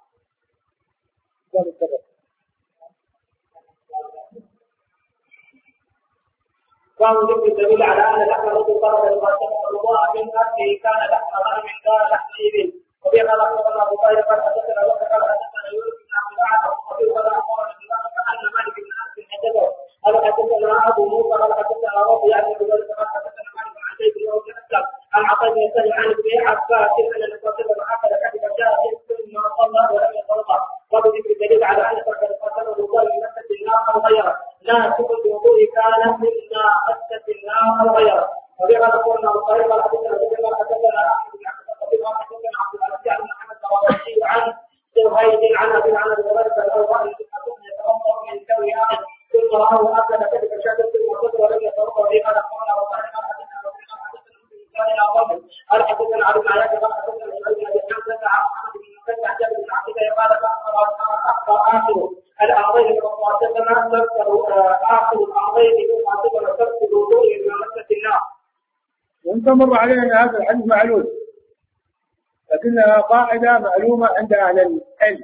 قالوا ذكر الدليل على ان لحم الرجل فرد الواسطه الوضوء من اكله كان لحم غنم كان لحم ابل. وبه قال اخبرنا ابو طالب قال حدثنا وقت قال حدثنا يونس بن عبد الاعلى وابي قال اخبرنا ان مالك بن انس حدثه قال حدثنا ابو موسى قال حدثنا ربي يعني بذلك قال حدثنا مالك بن عبد الله بن اسلم عن عطاء بن سلمة عن ابن عباس ان النبي صلى الله عليه وسلم اكل كتف شاة ثم صلى ولم يتوضا. وابو ذكر الدليل على ان فرد القتل الوضوء من مسجد النار او غيره ناسك الوضوء كان مما مسجد النار او غيره. وبه قال اخبرنا ابو طالب قال حدثنا ابن قال حدثنا احمد بن عبد الله قال حدثنا عبد العزيز بن محمد الراشدي عن زهيد عن ابي عن ابي هريره الاول في حديث يتوضا من كون احد ثم راه اكل كتف شاة ثم صلى ولم يتوضا. وبه قال اخبرنا ابو طالب قال حدثنا قال حدثنا علي بن عياش قال حدثنا سعيد بن ابي حمزه عن محمد بن مسعود عن جابر بن عبد الله قال اخبر اخر الاعضين المقاطعه تذكر اخر الاعضين المقاطعه تذكر الوضوء من مسجد النار. وانت مر علينا ان هذا الحديث معلول لكنها قاعده معلومه عند اهل العلم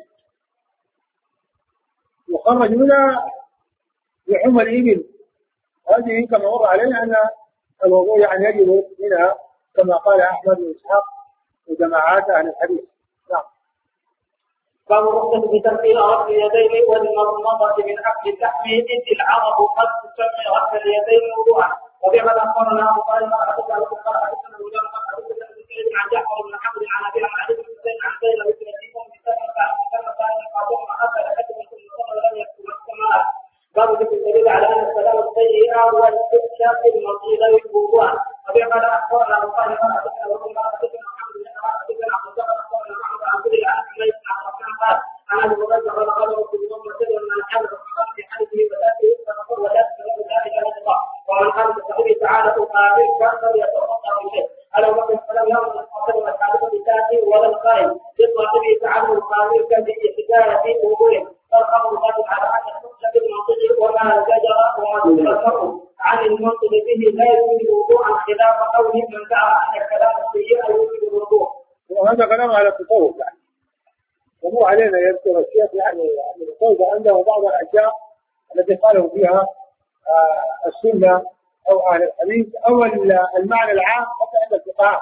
يخرج منها لحوم الابل. هذه كما مر علينا ان الوضوء يعني يجب منها كما قال احمد بن اسحاق وجماعات اهل الحديث. نعم. باب الرخصة في ترك غسل اليدين والمضمضة من أكل اللحم إذ العرب قد تسمي غسل اليدين وضوءا. وبه قال أخبرنا أبو طالب قال حدثنا أبو قال حدثنا أبو جعفر قال حدثنا ابن سعيد عن جعفر بن محمد عن أبي عن علي بن حسين عن زينب بن نسيم بسبب كما كان قادم أكل حدث ثم صلى ولم يكن السماء. باب ذكر الدليل على أن السلام السيئة والاستكشاف المطيل وضوءا. وبه قال أخبرنا أبو طالب قال حدثنا أبو قال حدثنا محمد بن حدثنا عبد الله أخبرنا معه عن عبد الله عن حميد عن رسول قال عن ابي هريره قال قال رسول الله صلى الله عليه وسلم من حمل الصلاه في حديثه فلاته فنقول ولا تسلم لا اله الا الله. وعن قال صحيح تعالى اقابل كافر يتوقع اليه الا وقد فلم يرد القاتل والحادثه بذاته ولا القائل لصاحبه تعالى القابل كبحكايه في وضوءه. فالامر قادر على ان الحكم بالمنطق وما زجر وما زجر المرء عن المنطق به لا يوجد وضوءا خلاف قول من دعا ان الكلام السيء يوجد الوضوء. وهذا كلام على التصوف يعني ومو علينا يذكر الشيخ يعني من التصوف عنده بعض الاشياء التي قالوا فيها آه السنه او اهل الحديث او المعنى العام حتى عند الفقهاء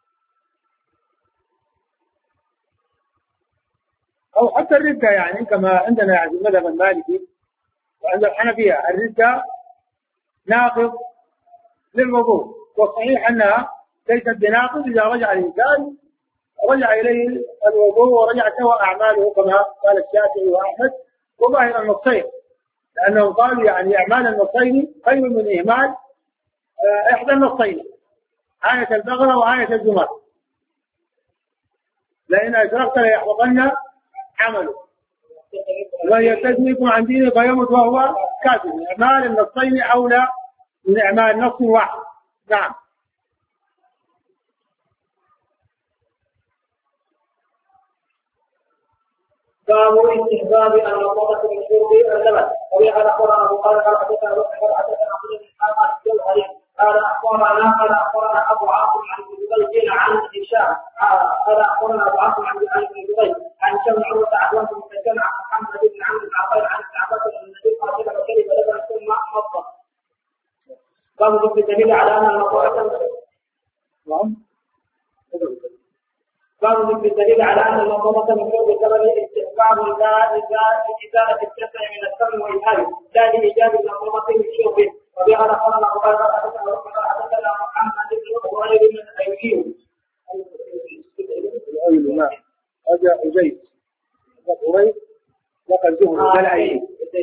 او حتى الردة يعني كما عندنا يعني المذهب المالكي وعند الحنفيه الردة ناقض للوضوء والصحيح أنها ليست بناقض إذا رجع الإنسان رجع إليه الوضوء ورجع سوى أعماله كما قال الشافعي وأحمد وظاهر النصين، لأنهم قالوا يعني أعمال النصين خير من إهمال إحدى النصين، آية البقرة وآية الزمر، لأن أشركت ليحبطن عمله ومن يرتد منكم عن دينه فيمت وهو كافر. أعمال النصين أولى من أعمال نص واحد. نعم. باب استحباب المضمضة من شرب اللبن. وبه قال اخبرنا ابو قال قال حدثنا ابو قال حدثنا عبد الله بن حاتم الجوهري قال اخبرنا قال اخبرنا ابو عاصم عن ابن جبير عن هشام قال اخبرنا ابو عاصم عن ابن جبير عن هشام عروه عدوان بن مسلم عن محمد بن عمرو بن عقيل عن ابن عباس ان النبي صلى الله عليه وسلم شرب لبن ثم مضى. باب ذكر الدليل على ان المضمضة باب ذكر الدليل على ان المضمضة من شرب اللبن استحباب لا ازاله الجسد من السم واجهاله لا لايجاب المضمضة من شربه. وبه قال اخبرنا ابو قال حدثنا محمد بن غير من الايوبي هذا أجيب وقريب وقد زهر بل أيدي.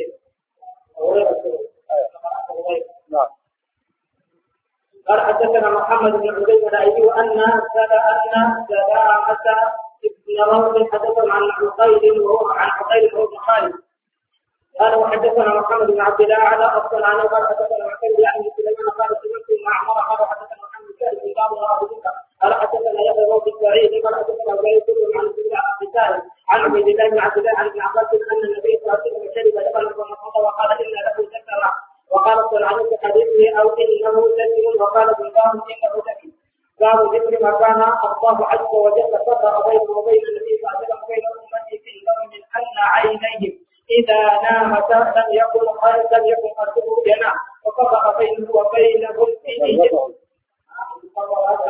نعم. قال حدثنا محمد بن عبيد الأيدي وأن سلامة سلامة ابن روح حدثنا عن عقيل وهو عن عقيل وهو ابن خالد قال وحدثنا محمد بن عبد الله على أصل عنه قال حدثنا عقيل يعني سليمان قال سمعت معمر قال حدثنا محمد بن بن أبو بكر قال حدثنا يحيى بن سعيد قال حدثنا عبيد بن عن سليمان عن عبيد الله بن عبد الله عن ابن عباس أن النبي صلى الله عليه وسلم شرب لبنا ثم وقال إن له ذكرا وقال الصنعاني في حديثه أو إنه سجن وقال ابن باز إنه سجن. باب ذكر ما كان الله عز وجل فرق بينه وبين النبي صلى الله عليه وسلم بين أمته في اليوم من أن عينيه إذا نامتا لم يكن لم يكن قلبه ينام وفرق بينه وبينهم في فرقه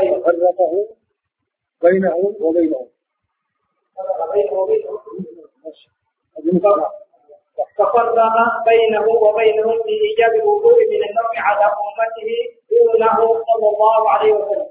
بينه وبينه فرق بينه وبينه ففرق بينه وبينهم في إيجاب الوضوء من النوم على أمته دونه صلى الله عليه وسلم.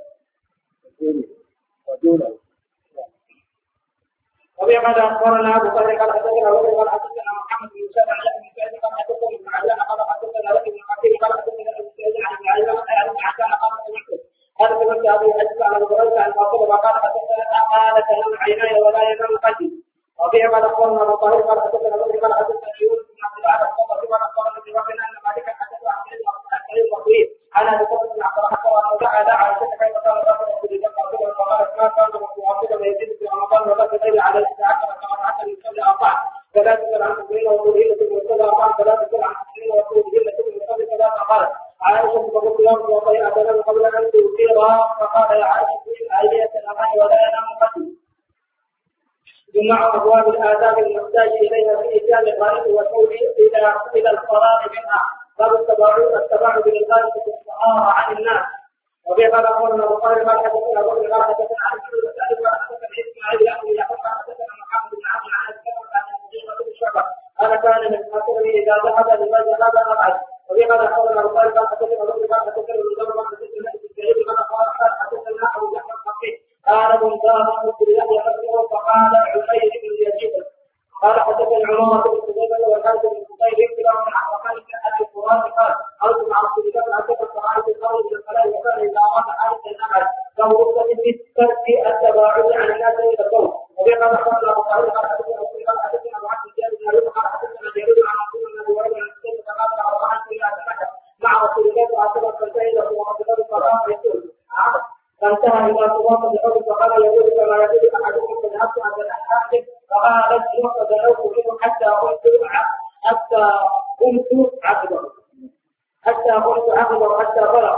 وبه قال أخبرنا أبو بكر قال حدثنا أبو قال حدثنا محمد بن سعد عن ابن سعد قال حدثنا ابن عجلان قال حدثنا ابن حكيم قال حدثنا ابن سعد عن ابن عجلان عن ابن عجلان قال سمعت قال سمعت أبي حدث عن أبو هريرة عن فاطمة قال حدثنا قال تنام عيناي ولا ينام قلبي. وبه قال أخبرنا أبو طاهر قال حدثنا أبو قال حدثنا يونس بن عبد الله قال أخبرنا ابن وهب أن مالكا حدث عن سعيد المقبري عن أبي بكر بن عبد الرحمن وأنه دعا دعا عائشة كيف كان الرجل يقول لك قبل فقالت ما كان مواظبا يزيد في رمضان ولا تزيد على الاستعانة كما من قبل أربعة فلا تسأل عن مسلمين وطولهن ثم يسأل أربعة فلا تسأل عن مسلمين وطولهن ثم يسأل ثلاثة قالت عائشة فقلت يوم وطيئة تنام قبل أن تؤثيرها فقال يا عائشة أيدية الأمان ولا ينام قلبي. جمع أبواب الآداب المحتاج إليها في إتيان الغائب والحول إلى إلى الفراغ منها. باب التباعد التباعد بالغالب في الطهارة عن الناس. وبه قال أخبرنا أبو طاهر قال حدثنا أبو بكر قال حدثنا عن ابن مسعود قال حدثنا إسماعيل يعني يحيى قال حدثنا محمد بن عمرو عن الكفر عن المغيرة بن شعبة قال كان من حسنه إذا ذهب لماذا هذا أبعد. وبه قال أخبرنا أبو طاهر قال حدثنا أبو بكر قال حدثنا ابن جبر قال حدثنا ابن سعيد قال حدثنا أبو جعفر الحقيق قال ابن دار بن يحيى حدثه فقال عمير بن يزيد قال حدثنا عمارة بن سليمان والحارث بن قتيبة كلاهما عن وكان أبي القرآن قال قلت مع رسول الله صلى الله عليه وسلم فرأيت الخارج من الخلاء وكان إذا أراد حارث النمل فهو رخصة في التباعد عن الناس إلى الصوم. وبه قال أخبرنا أبو طاهر قال حدثنا رسول الله حدثنا أبو عبد الله بن أيوب قال حدثنا جرير عن رسول الله صلى الله عليه وسلم فقال أربعة إلى سنة مع رسول الله صلى الله عليه وسلم فانتهى وقد الصلاة يقول فانتهى إلى صلاة الرجل فقال يقول كما يقول أحدكم فذهبت عند الأحاديث فقال لست دنوت منه حتى قلت حتى قلت عقبه حتى قلت عقبه حتى بلغ.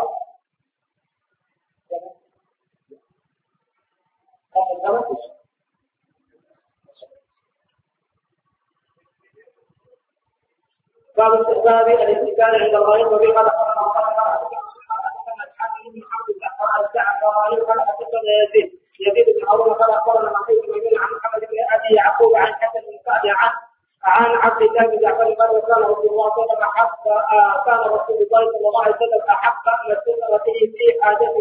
باب استحباب الاستئذان عند الغائب. وبه قال أخبرنا قال حدثنا يزيد يزيد بن هارون قال اخبرنا محمود بن يمين عن محمد بن ابي يعقوب عن حسن بن سعد عن عن عبد الله بن جعفر قال كان رسول الله صلى الله عليه وسلم كان رسول الله صلى الله عليه وسلم احق ان يستر به في حاجته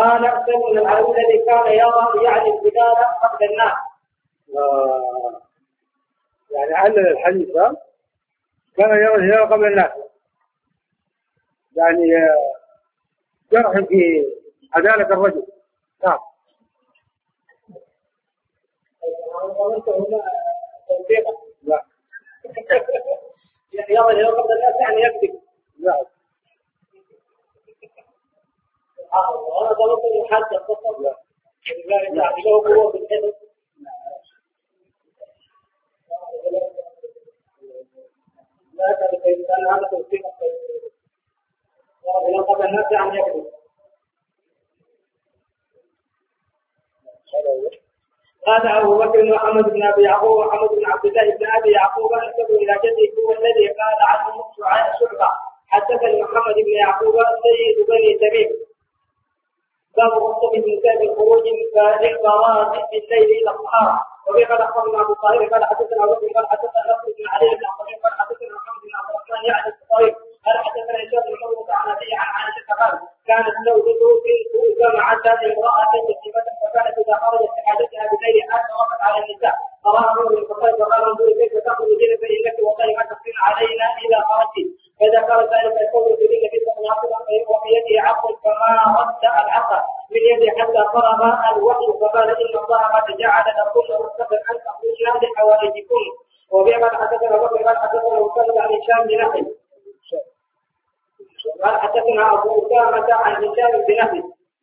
قال سلم العربي الذي كان يرى يعني البلاد قبل الناس. آه. يعني علل الحديث كان يرى الهلال قبل الناس، يعني جرح في عدالة الرجل. نعم. لا. يعني يرى الهلال قبل الناس يعني يكذب. لا. أنا ضربت الحد التصل. لا. يعني له قوة بالحدث. لا تدري كيف هذا توفيق الهلال قبل الناس يعني يكذب. قال أبو بكر محمد بن أبي يعقوب ومحمد بن عبد الله بن أبي يعقوب انسبوا إلى جده هو الذي قال عنه شعبة حدثني محمد بن يعقوب سيد بني تميم. باب رخصة النساء بالخروج للبراءة في الليل إلى الطهارة. وبه قال أخبرنا أبو طاهر قال حدثنا أبو بكر قال حدثنا نصر بن علي بن عبد قال حدثنا محمد بن عبد الرحمن يعني الطريق قال حدثنا هشام بن عروة عن أبي عن عائشة قال كانت زوجته بنت جمعت هذه امرأة يتيمة فكانت إذا خرجت في حاجتها بالليل حتى وقت على النساء فراها عمر بن الخطاب وقال انظري كيف تخرجين فإنك والله ما تخفين علينا إذا خرجت. فإذا قال ذلك يقول يريد في صلاة وفي يده عقل فما رد العقل من يده حتى فرغ الوحي فقال إن الله قد جعل لكم رخصة أن تخرجن لحوائجكم. وبما حدثنا أبو بكر قال حدثنا مسدد عن هشام بن نحل قال حدثنا أبو أسامة عن هشام بن نحل.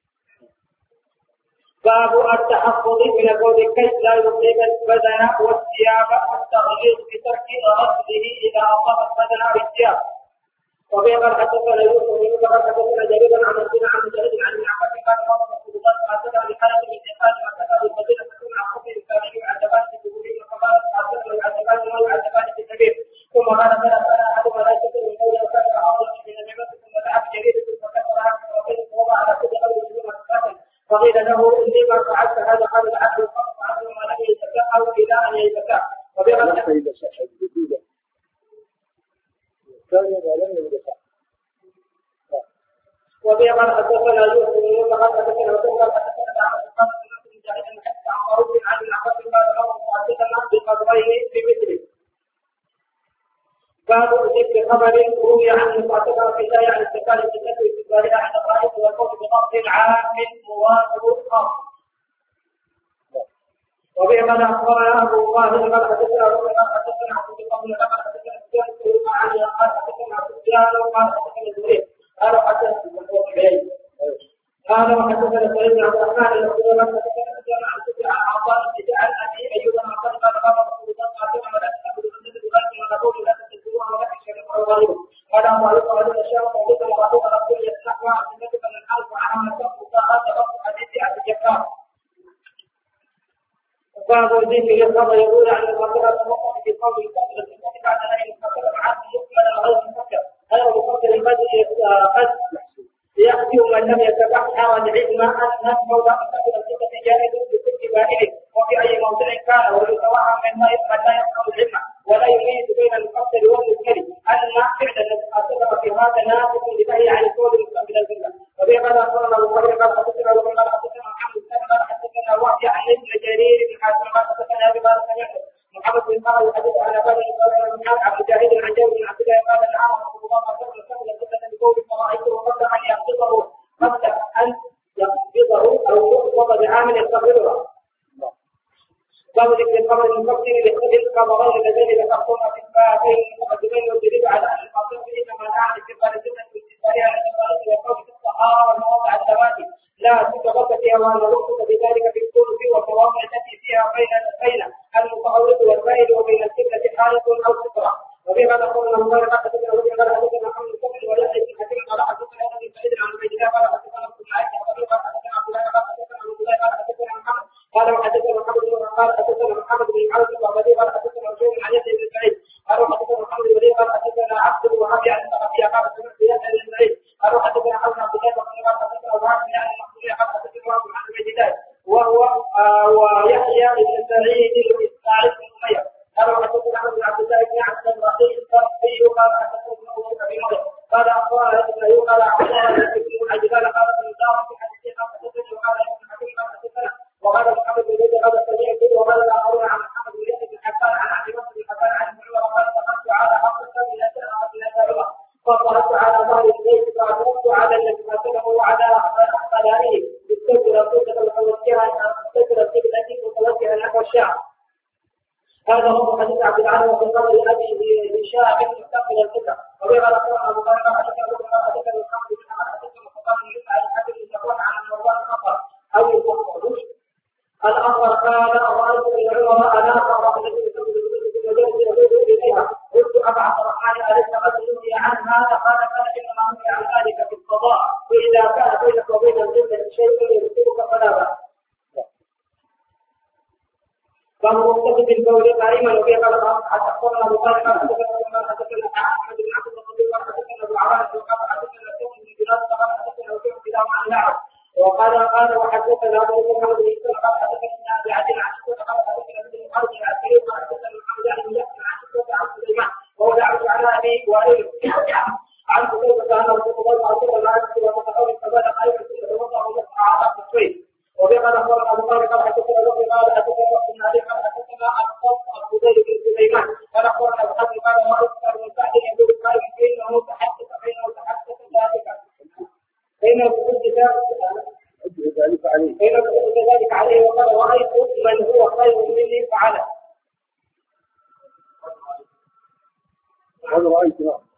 باب التحفظ من البول كي لا يصيب البدن والثياب التغليظ بترك رده إذا أصاب البدن والثياب. وبه قال حدثنا يوسف بن يوسف قال حدثنا جرير عن مسلم عن مجاهد عن ابن عباس قال قال رسول الله حدثنا بحالة من إنسان حدثنا بالمدينة تكون عن حكم الكامل يعذبان في الجبريل فقال حدثنا يعذبان ولا يعذبان في الكبير. ثم قال فلا فلا أحد ولا يستطيع من قول وكان عاصم من النعمة ثم دعا بجرير فكسرها في وقيل ووضع على كل أول يوم القاتل فقيل له إني ما فعلت هذا قال العبد الخمس عنه ما لم يتكأ أو إلى أن يتكأ. وبه قال وبه قال حدثنا يوسف بن يوسف قال حدثنا رسول الله حدثنا عن القاسم بن مجاهد حتى عن معروف عن العباس قال له حدثنا بقدرين بمثله. باب ذكر خبر روي عن مقاتله في الله عن استقبال الجنه واستقبالها عند الرائد والقول بضبط عام مواظب خاص. وبه قال اخبرنا ابو طاهر قال حدثنا رسول الله حدثنا عبد الله بن قال حدثنا سفيان بن علي قال حدثنا سفيان قال حدثنا زهير قال حدثنا قال وحدثنا سعيد بن عبد الرحمن ان رسول الله حدثنا عن سفيان عن عطاء بن عن ابي ايوب عن قال قال قال رسول الله صلى الله عليه وسلم لا تاكلوا من النبي ولكن نقول لا تاكلوا ولا تشربوا غيره. قال ابو علي قال ان الشام موجودا وابو رسول يسمع عن النبي من الحرب وعنها تقول هذا رفع حديث ابي جبار. باب ذكر الخبر يقول عن المرأة المؤمنة في قول الكافر الذي بعد أن ينفصل معه يكمل غير المفكر غير المفكر قد قد يأتي من لم يتبحر العلم أن موضع مفكر الثقة جائز بكل بائل وفي أي موضع كان ويتوهم من ما يفعل لا يفهم العلم ولا يميز بين المفكر والمفكر أن فعلا أثر في هذا ناسب لنهي عن قول المفكر الذلة. وبه قال أخبرنا أبو بكر قال حدثنا أبو بكر حدثنا محمد بن قال حدثنا وحي عن ابن جرير بن حاتم قال حدثنا أبي بكر سمعت محمد بن قال يحدث عن أبي بكر عن مجاهد عن جابر بن عبد الله قال نعم رسول الله صلى الله عليه وسلم كتب بقول فرأيته قبل أن يقبضه قبل أن يقبضه أو يقبض بعامل يستقبلها. باب ذكر الخبر المفسر لخبر الخبرين اللذين ذكرتهما في البابين المقدمين والدليل على أن الفاصل إنما نعم استقبال الجنة باستقبال على الجبال والقول في الصحارى والمواضع الثبات لا تتغط فيها وأن الرخصة بذلك في الثلث والمواضع التي فيها بين بين المتعرض والبائد وبين القبلة حالة أو سترة. وبه قال قولنا الله قد حدثنا وجه قال حدثنا محمد بن كبير ويحيى بن حكيم قال حدثنا ابن سعيد عن عبيد الله قال حدثنا ابن عائشة قال حدثنا عبد الله قال حدثنا عبد الله قال حدثنا محمد قال وحدثنا محمد بن قال حدثنا محمد بن عوف وابي قال حدثنا رجل عن يحيى بن سعيد قال حدثنا محمد بن قال حدثنا عبد الوهاب عن ابي قال سمعت يحيى بن سعيد قال حدثنا عبد الله قال حدثنا وهاب عن المقبول قال حدثنا عن عبيد الله وهو ويحيى بن سعيد شاب مستقبل القبلة وبه قال أخبرنا أبو بكر قال حدثنا أبو بكر حدثنا محمد بن عمر حدثنا فقال يسمع الحاكم بن سفوان عن مروان الأخضر أو الأخضر الأخضر قال رأيت ابن عمر أناق رحلة إليها قلت أبا عبد الرحمن أليس قد نهي عن هذا؟ قال كان إنما نهي عن ذلك في القضاء وإذا كان بينك وبين الجنة شيء يذكرك فلا بأس. باب مقتصد البول قائما وفي قال حدثنا ابو طالب حدثنا حدثنا احمد بن عبد القدير حدثنا ابو عوان وقال حدثنا سعد بن بلال قال حدثنا وكيع بن عن نعم وقال قال وحدثنا ابو محمد بن اسحاق قال حدثنا ابي عدي عن شكوى قال حدثنا ابن الحارث العسكري قال حدثنا محمد بن يحيى عن شكوى عن سليمان وهو دعوت على ابي وائل عن كتيبة كان رسول الله صلى الله عليه وسلم وتقول فبدا قائما ثم توضا ويسمع على التصوير وبه قال اخبرنا ابو طالب قال حدثنا ابو قال حدثنا ابن علي قال حدثنا ابو زيد بن سليمان قال اخبرنا ابو حاتم قال رايت من بعد يقول قال بينه تحدث بينه تحدث ذلك بينه تحدث ذلك عليه بينه تحدث ذلك عليه وقال رايت من هو خير مني فعله هذا رايت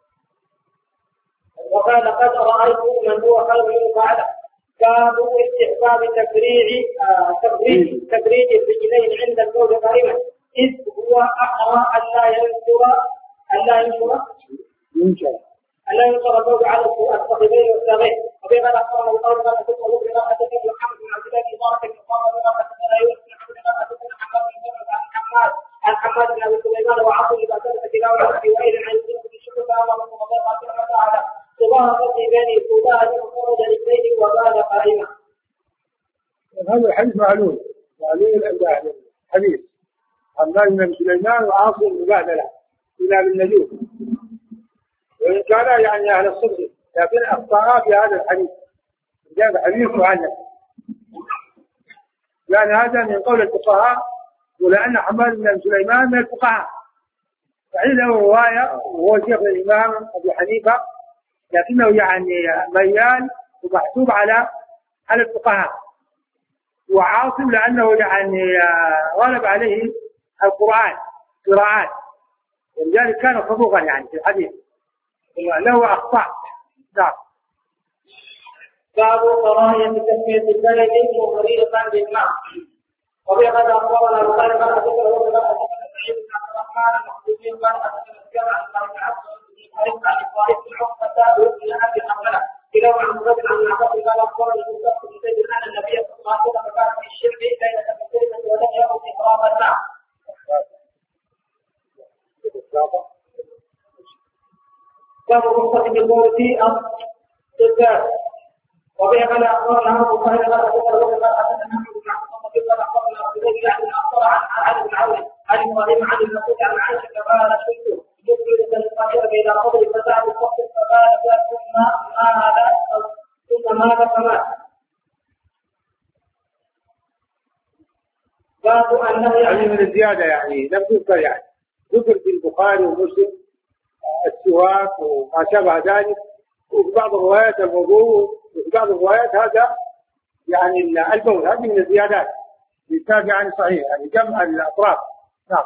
وقال قد رايت من هو خير مني فعله باب استحباب تفريع تفريج تفريج الرجلين عند البول قائما إذ هو أحرى ألا ينشر ألا ينشر ينشر ألا ينشر البول على الصغيرين والصغير وبه قال أخبرنا أبو طالب قال حدثنا أبو بكر حدثنا محمد بن عبد الله بن طارق بن طارق قال حدثنا يونس بن عبد الله حدثنا حماد بن زيد عن حماد عن حماد بن أبي سليمان وعاصم بن سلمة كلاهما عن أبي وائل عن زيد بن شعبة قال رسول الله صلى الله عليه وسلم صباغة بين سوداء وخرج رجليه وبال قائما. هذا الحديث معلول معلول عند أهل الحديث حماد بن سليمان وعاصم مبادلة إلى بالنجوم وإن كان يعني أهل الصدق لكن أخطأ في هذا الحديث جاء حديث معلل يعني هذا من قول الفقهاء ولأن حماد بن سليمان من الفقهاء صحيح له رواية وهو شيخ الإمام أبو حنيفة لكنه يعني ميال ومحسوب على على الفقهاء وعاصم لأنه يعني غلب عليه القرآن قراءات ولذلك كان صدوقا يعني في الحديث له أخطاء. نعم. باب كراهية تسمية البلد مغرقا بالماء وبه قد أخبرنا أبو طالب قال حدثنا أبو بكر حدثنا سعيد بن عبد الرحمن المخزومي قال حدثنا سفيان عن ابن عبد الله عن إبراهيم بن عقبة وابن أبي حنظلة كلاهما عن مجاهد عن عباس قال أخبرني ابن سعد بن زيد أن النبي صلى الله عليه وسلم كان في الشرب ليلة مختلفة ولم يأخذ إفراط الماء. باب رخصة البول في الصداد وبه قال أخبرنا أبو طالب قال حدثنا أبو بكر حدثنا أحمد بن عبد الله قال أخبرنا أبو زيد عن الأنصار عن علي بن عون عن إبراهيم عن المسعود عن عائشة قال شئت يخرج الصغير إلى قبر فتاة الصف فقال ثم ماذا ثم ماذا فمات. باب أنه يعني من الزيادة يعني لم تذكر يعني ذكر في البخاري ومسلم السواك وما شابه ذلك وفي بعض الروايات الوضوء وفي بعض الروايات هذا يعني البول هذه من الزيادات بالتالي يعني صحيح يعني جمع الأطراف. نعم.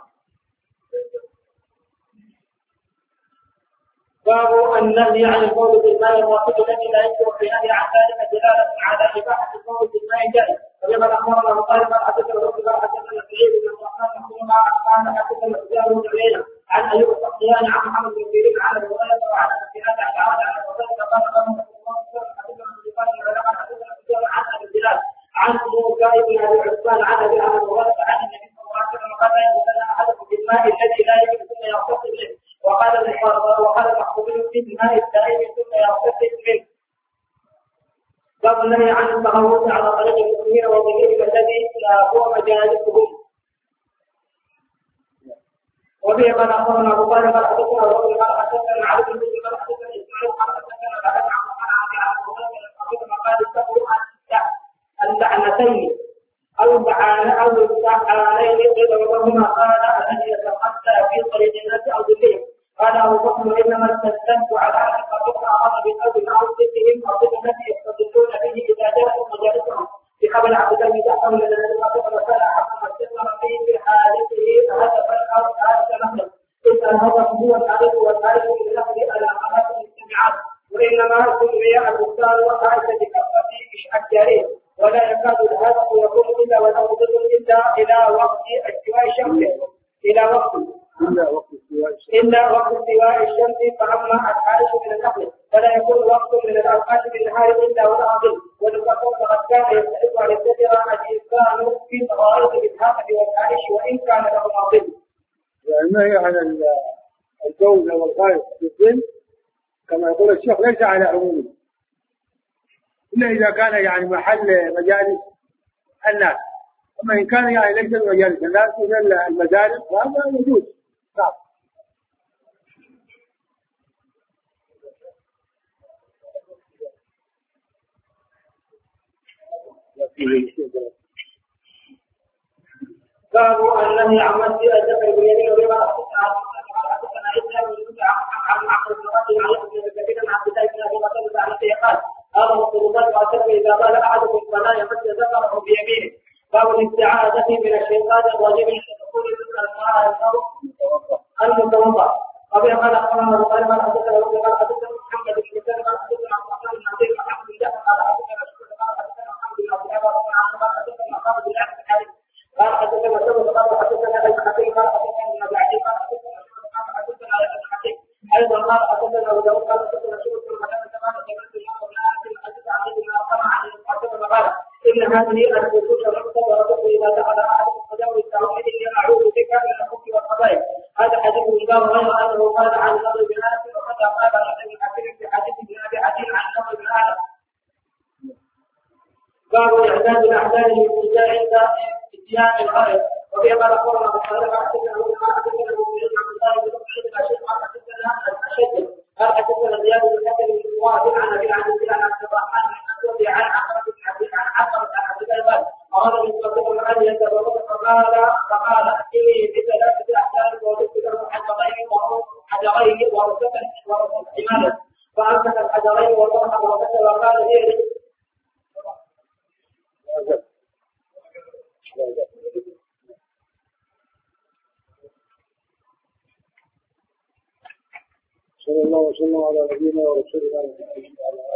باب النهي عن البول بالماء الواحد الذي لا يكثر في نهي عن ذلك دلاله على اباحه البول بالماء جائز. وبما اخبرنا ابو طالب قال حدثنا رسول الله حدثنا سعيد بن الرحمن مخزوما قال حدثنا سفيان بن عيينه عن ايوب السختياني عن محمد بن سيرين عن ابي هريره وعن ابي هريره عن عائشه عن ابي هريره قال قال رسول الله صلى الله عليه وسلم حدثنا سفيان حدثنا سفيان عن ابي بلال عن موسى بن ابي عثمان عن ابي هريره عن النبي صلى الله عليه وسلم قال لا يغسل احدكم بالماء الذي لا يجب ثم يغتسل منه وقال وقال المحفوظين في الماء الدائم ثم يغتسل منه. باب النهي عن التغوط على طريق المسلمين وظهورهم الذي هو مجالسهم. وبه قال اخبرنا ابو طالب قال حدثنا ابو قال حدثنا علي بن مسلم قال حدثنا اسماعيل قال حدثنا الحسن عن عن عن عن قال اتقوا اللعنتين او اللعان او اللعانين اذا وهما قال الذي يتقدى في طريق الناس او ذلهم. قال ابو بكر انما استدلت على ان الرجل امر بالقول او ضدهم او ضد الذي يستدلون به اذا جاءوا مجالسهم بقبل عبد الله بن جعفر من الذي قال وكان حق ما استثمر فيه في حالته هدفا او حادث نفسه اذا الهدف هو الحديث يكاد الهدف يكون إلا وله ظل إلا إلى وقت استواء الشمس إلى وقت إلا وقت استواء الشمس إلا وقت استواء الشمس. فأما الحارس من النخل فلا يكون وقت من الأوقات بالنهار إلا ولا ظل. وللبصر فقد كان يستحق أن يتبع الإنسان في طوائف الإسحاق والحارس وإن كان له ظل. يعني ما هي على الجوز أو الغاية بالظل كما يقول الشيخ ليس على عمومه، إلا إذا كان يعني محل مجالس الناس. أما إن كان يعني ليس مجالس الناس مثل المدارس فهذا يجوز. نعم. قالوا النهي عن مسجد الجبل باليمين وربا حدثنا إسلام بن موسى عن معقل بن رجل عن ابن كثير عن عبد الله بن أبي بكر عن أبي قال قال رسول الله صلى الله عليه وسلم إذا قال أحدكم فلا يمس ذكره بيمينه. باب الاستعاذة من الشيطان الرجيم يقول المتوضأ. أبي قال أخبرنا قال قال حدثنا أبي قال حدثنا محمد بن مسلم قال حدثنا عبد الرحمن بن عبد الله عن الله قال حدثنا شكر قال حدثنا محمد بن عبد الله قال حدثنا محمد بن عبد الله قال حدثنا سبب قال حدثنا الحكيم قال حدثنا ابن ابي عدي قال حدثنا قال حدثنا الحكيم ايضا قال حدثنا ابو داود قال حدثنا شعبة بن حدثنا كما ذكرت اليوم ابن عاصم حدث علي بن ارقم عن المعتمد قال ان هذه النصوص المعتبره اذا دخل احدكم فجاوز التوحيد اني اعوذ بك من الحب والقضاء. هذا حديث الباب غير انه قال عن نضر بن انس وقد قال عن ابي حكيم في حديث ابن ابي عدي عن نضر بن انس. باب اعداد الاحداث للابتداء عند اتيان الغايه. وفي قال اخبرنا بالصالح حدثنا ابو بكر حدثنا ابو بكر عن الله بن سعيد الاشد قال حدثنا الاشد قال حدثنا زياد بن حسن بن واحد عن ابي عن ابي عن عبد الرحمن بن مسعود عن عمرو بن عبد عن عمرو بن عبد الله قال اراد من قبل ان يتبرك فقال فقال اتني بثلاثه احداث وجدت له حجرين حجرين ورسلا ورسلا حمالا فامسك الحجرين وضرب وكتب وقال هي صلى الله وسلم على نبينا ورسولنا محمد وعلى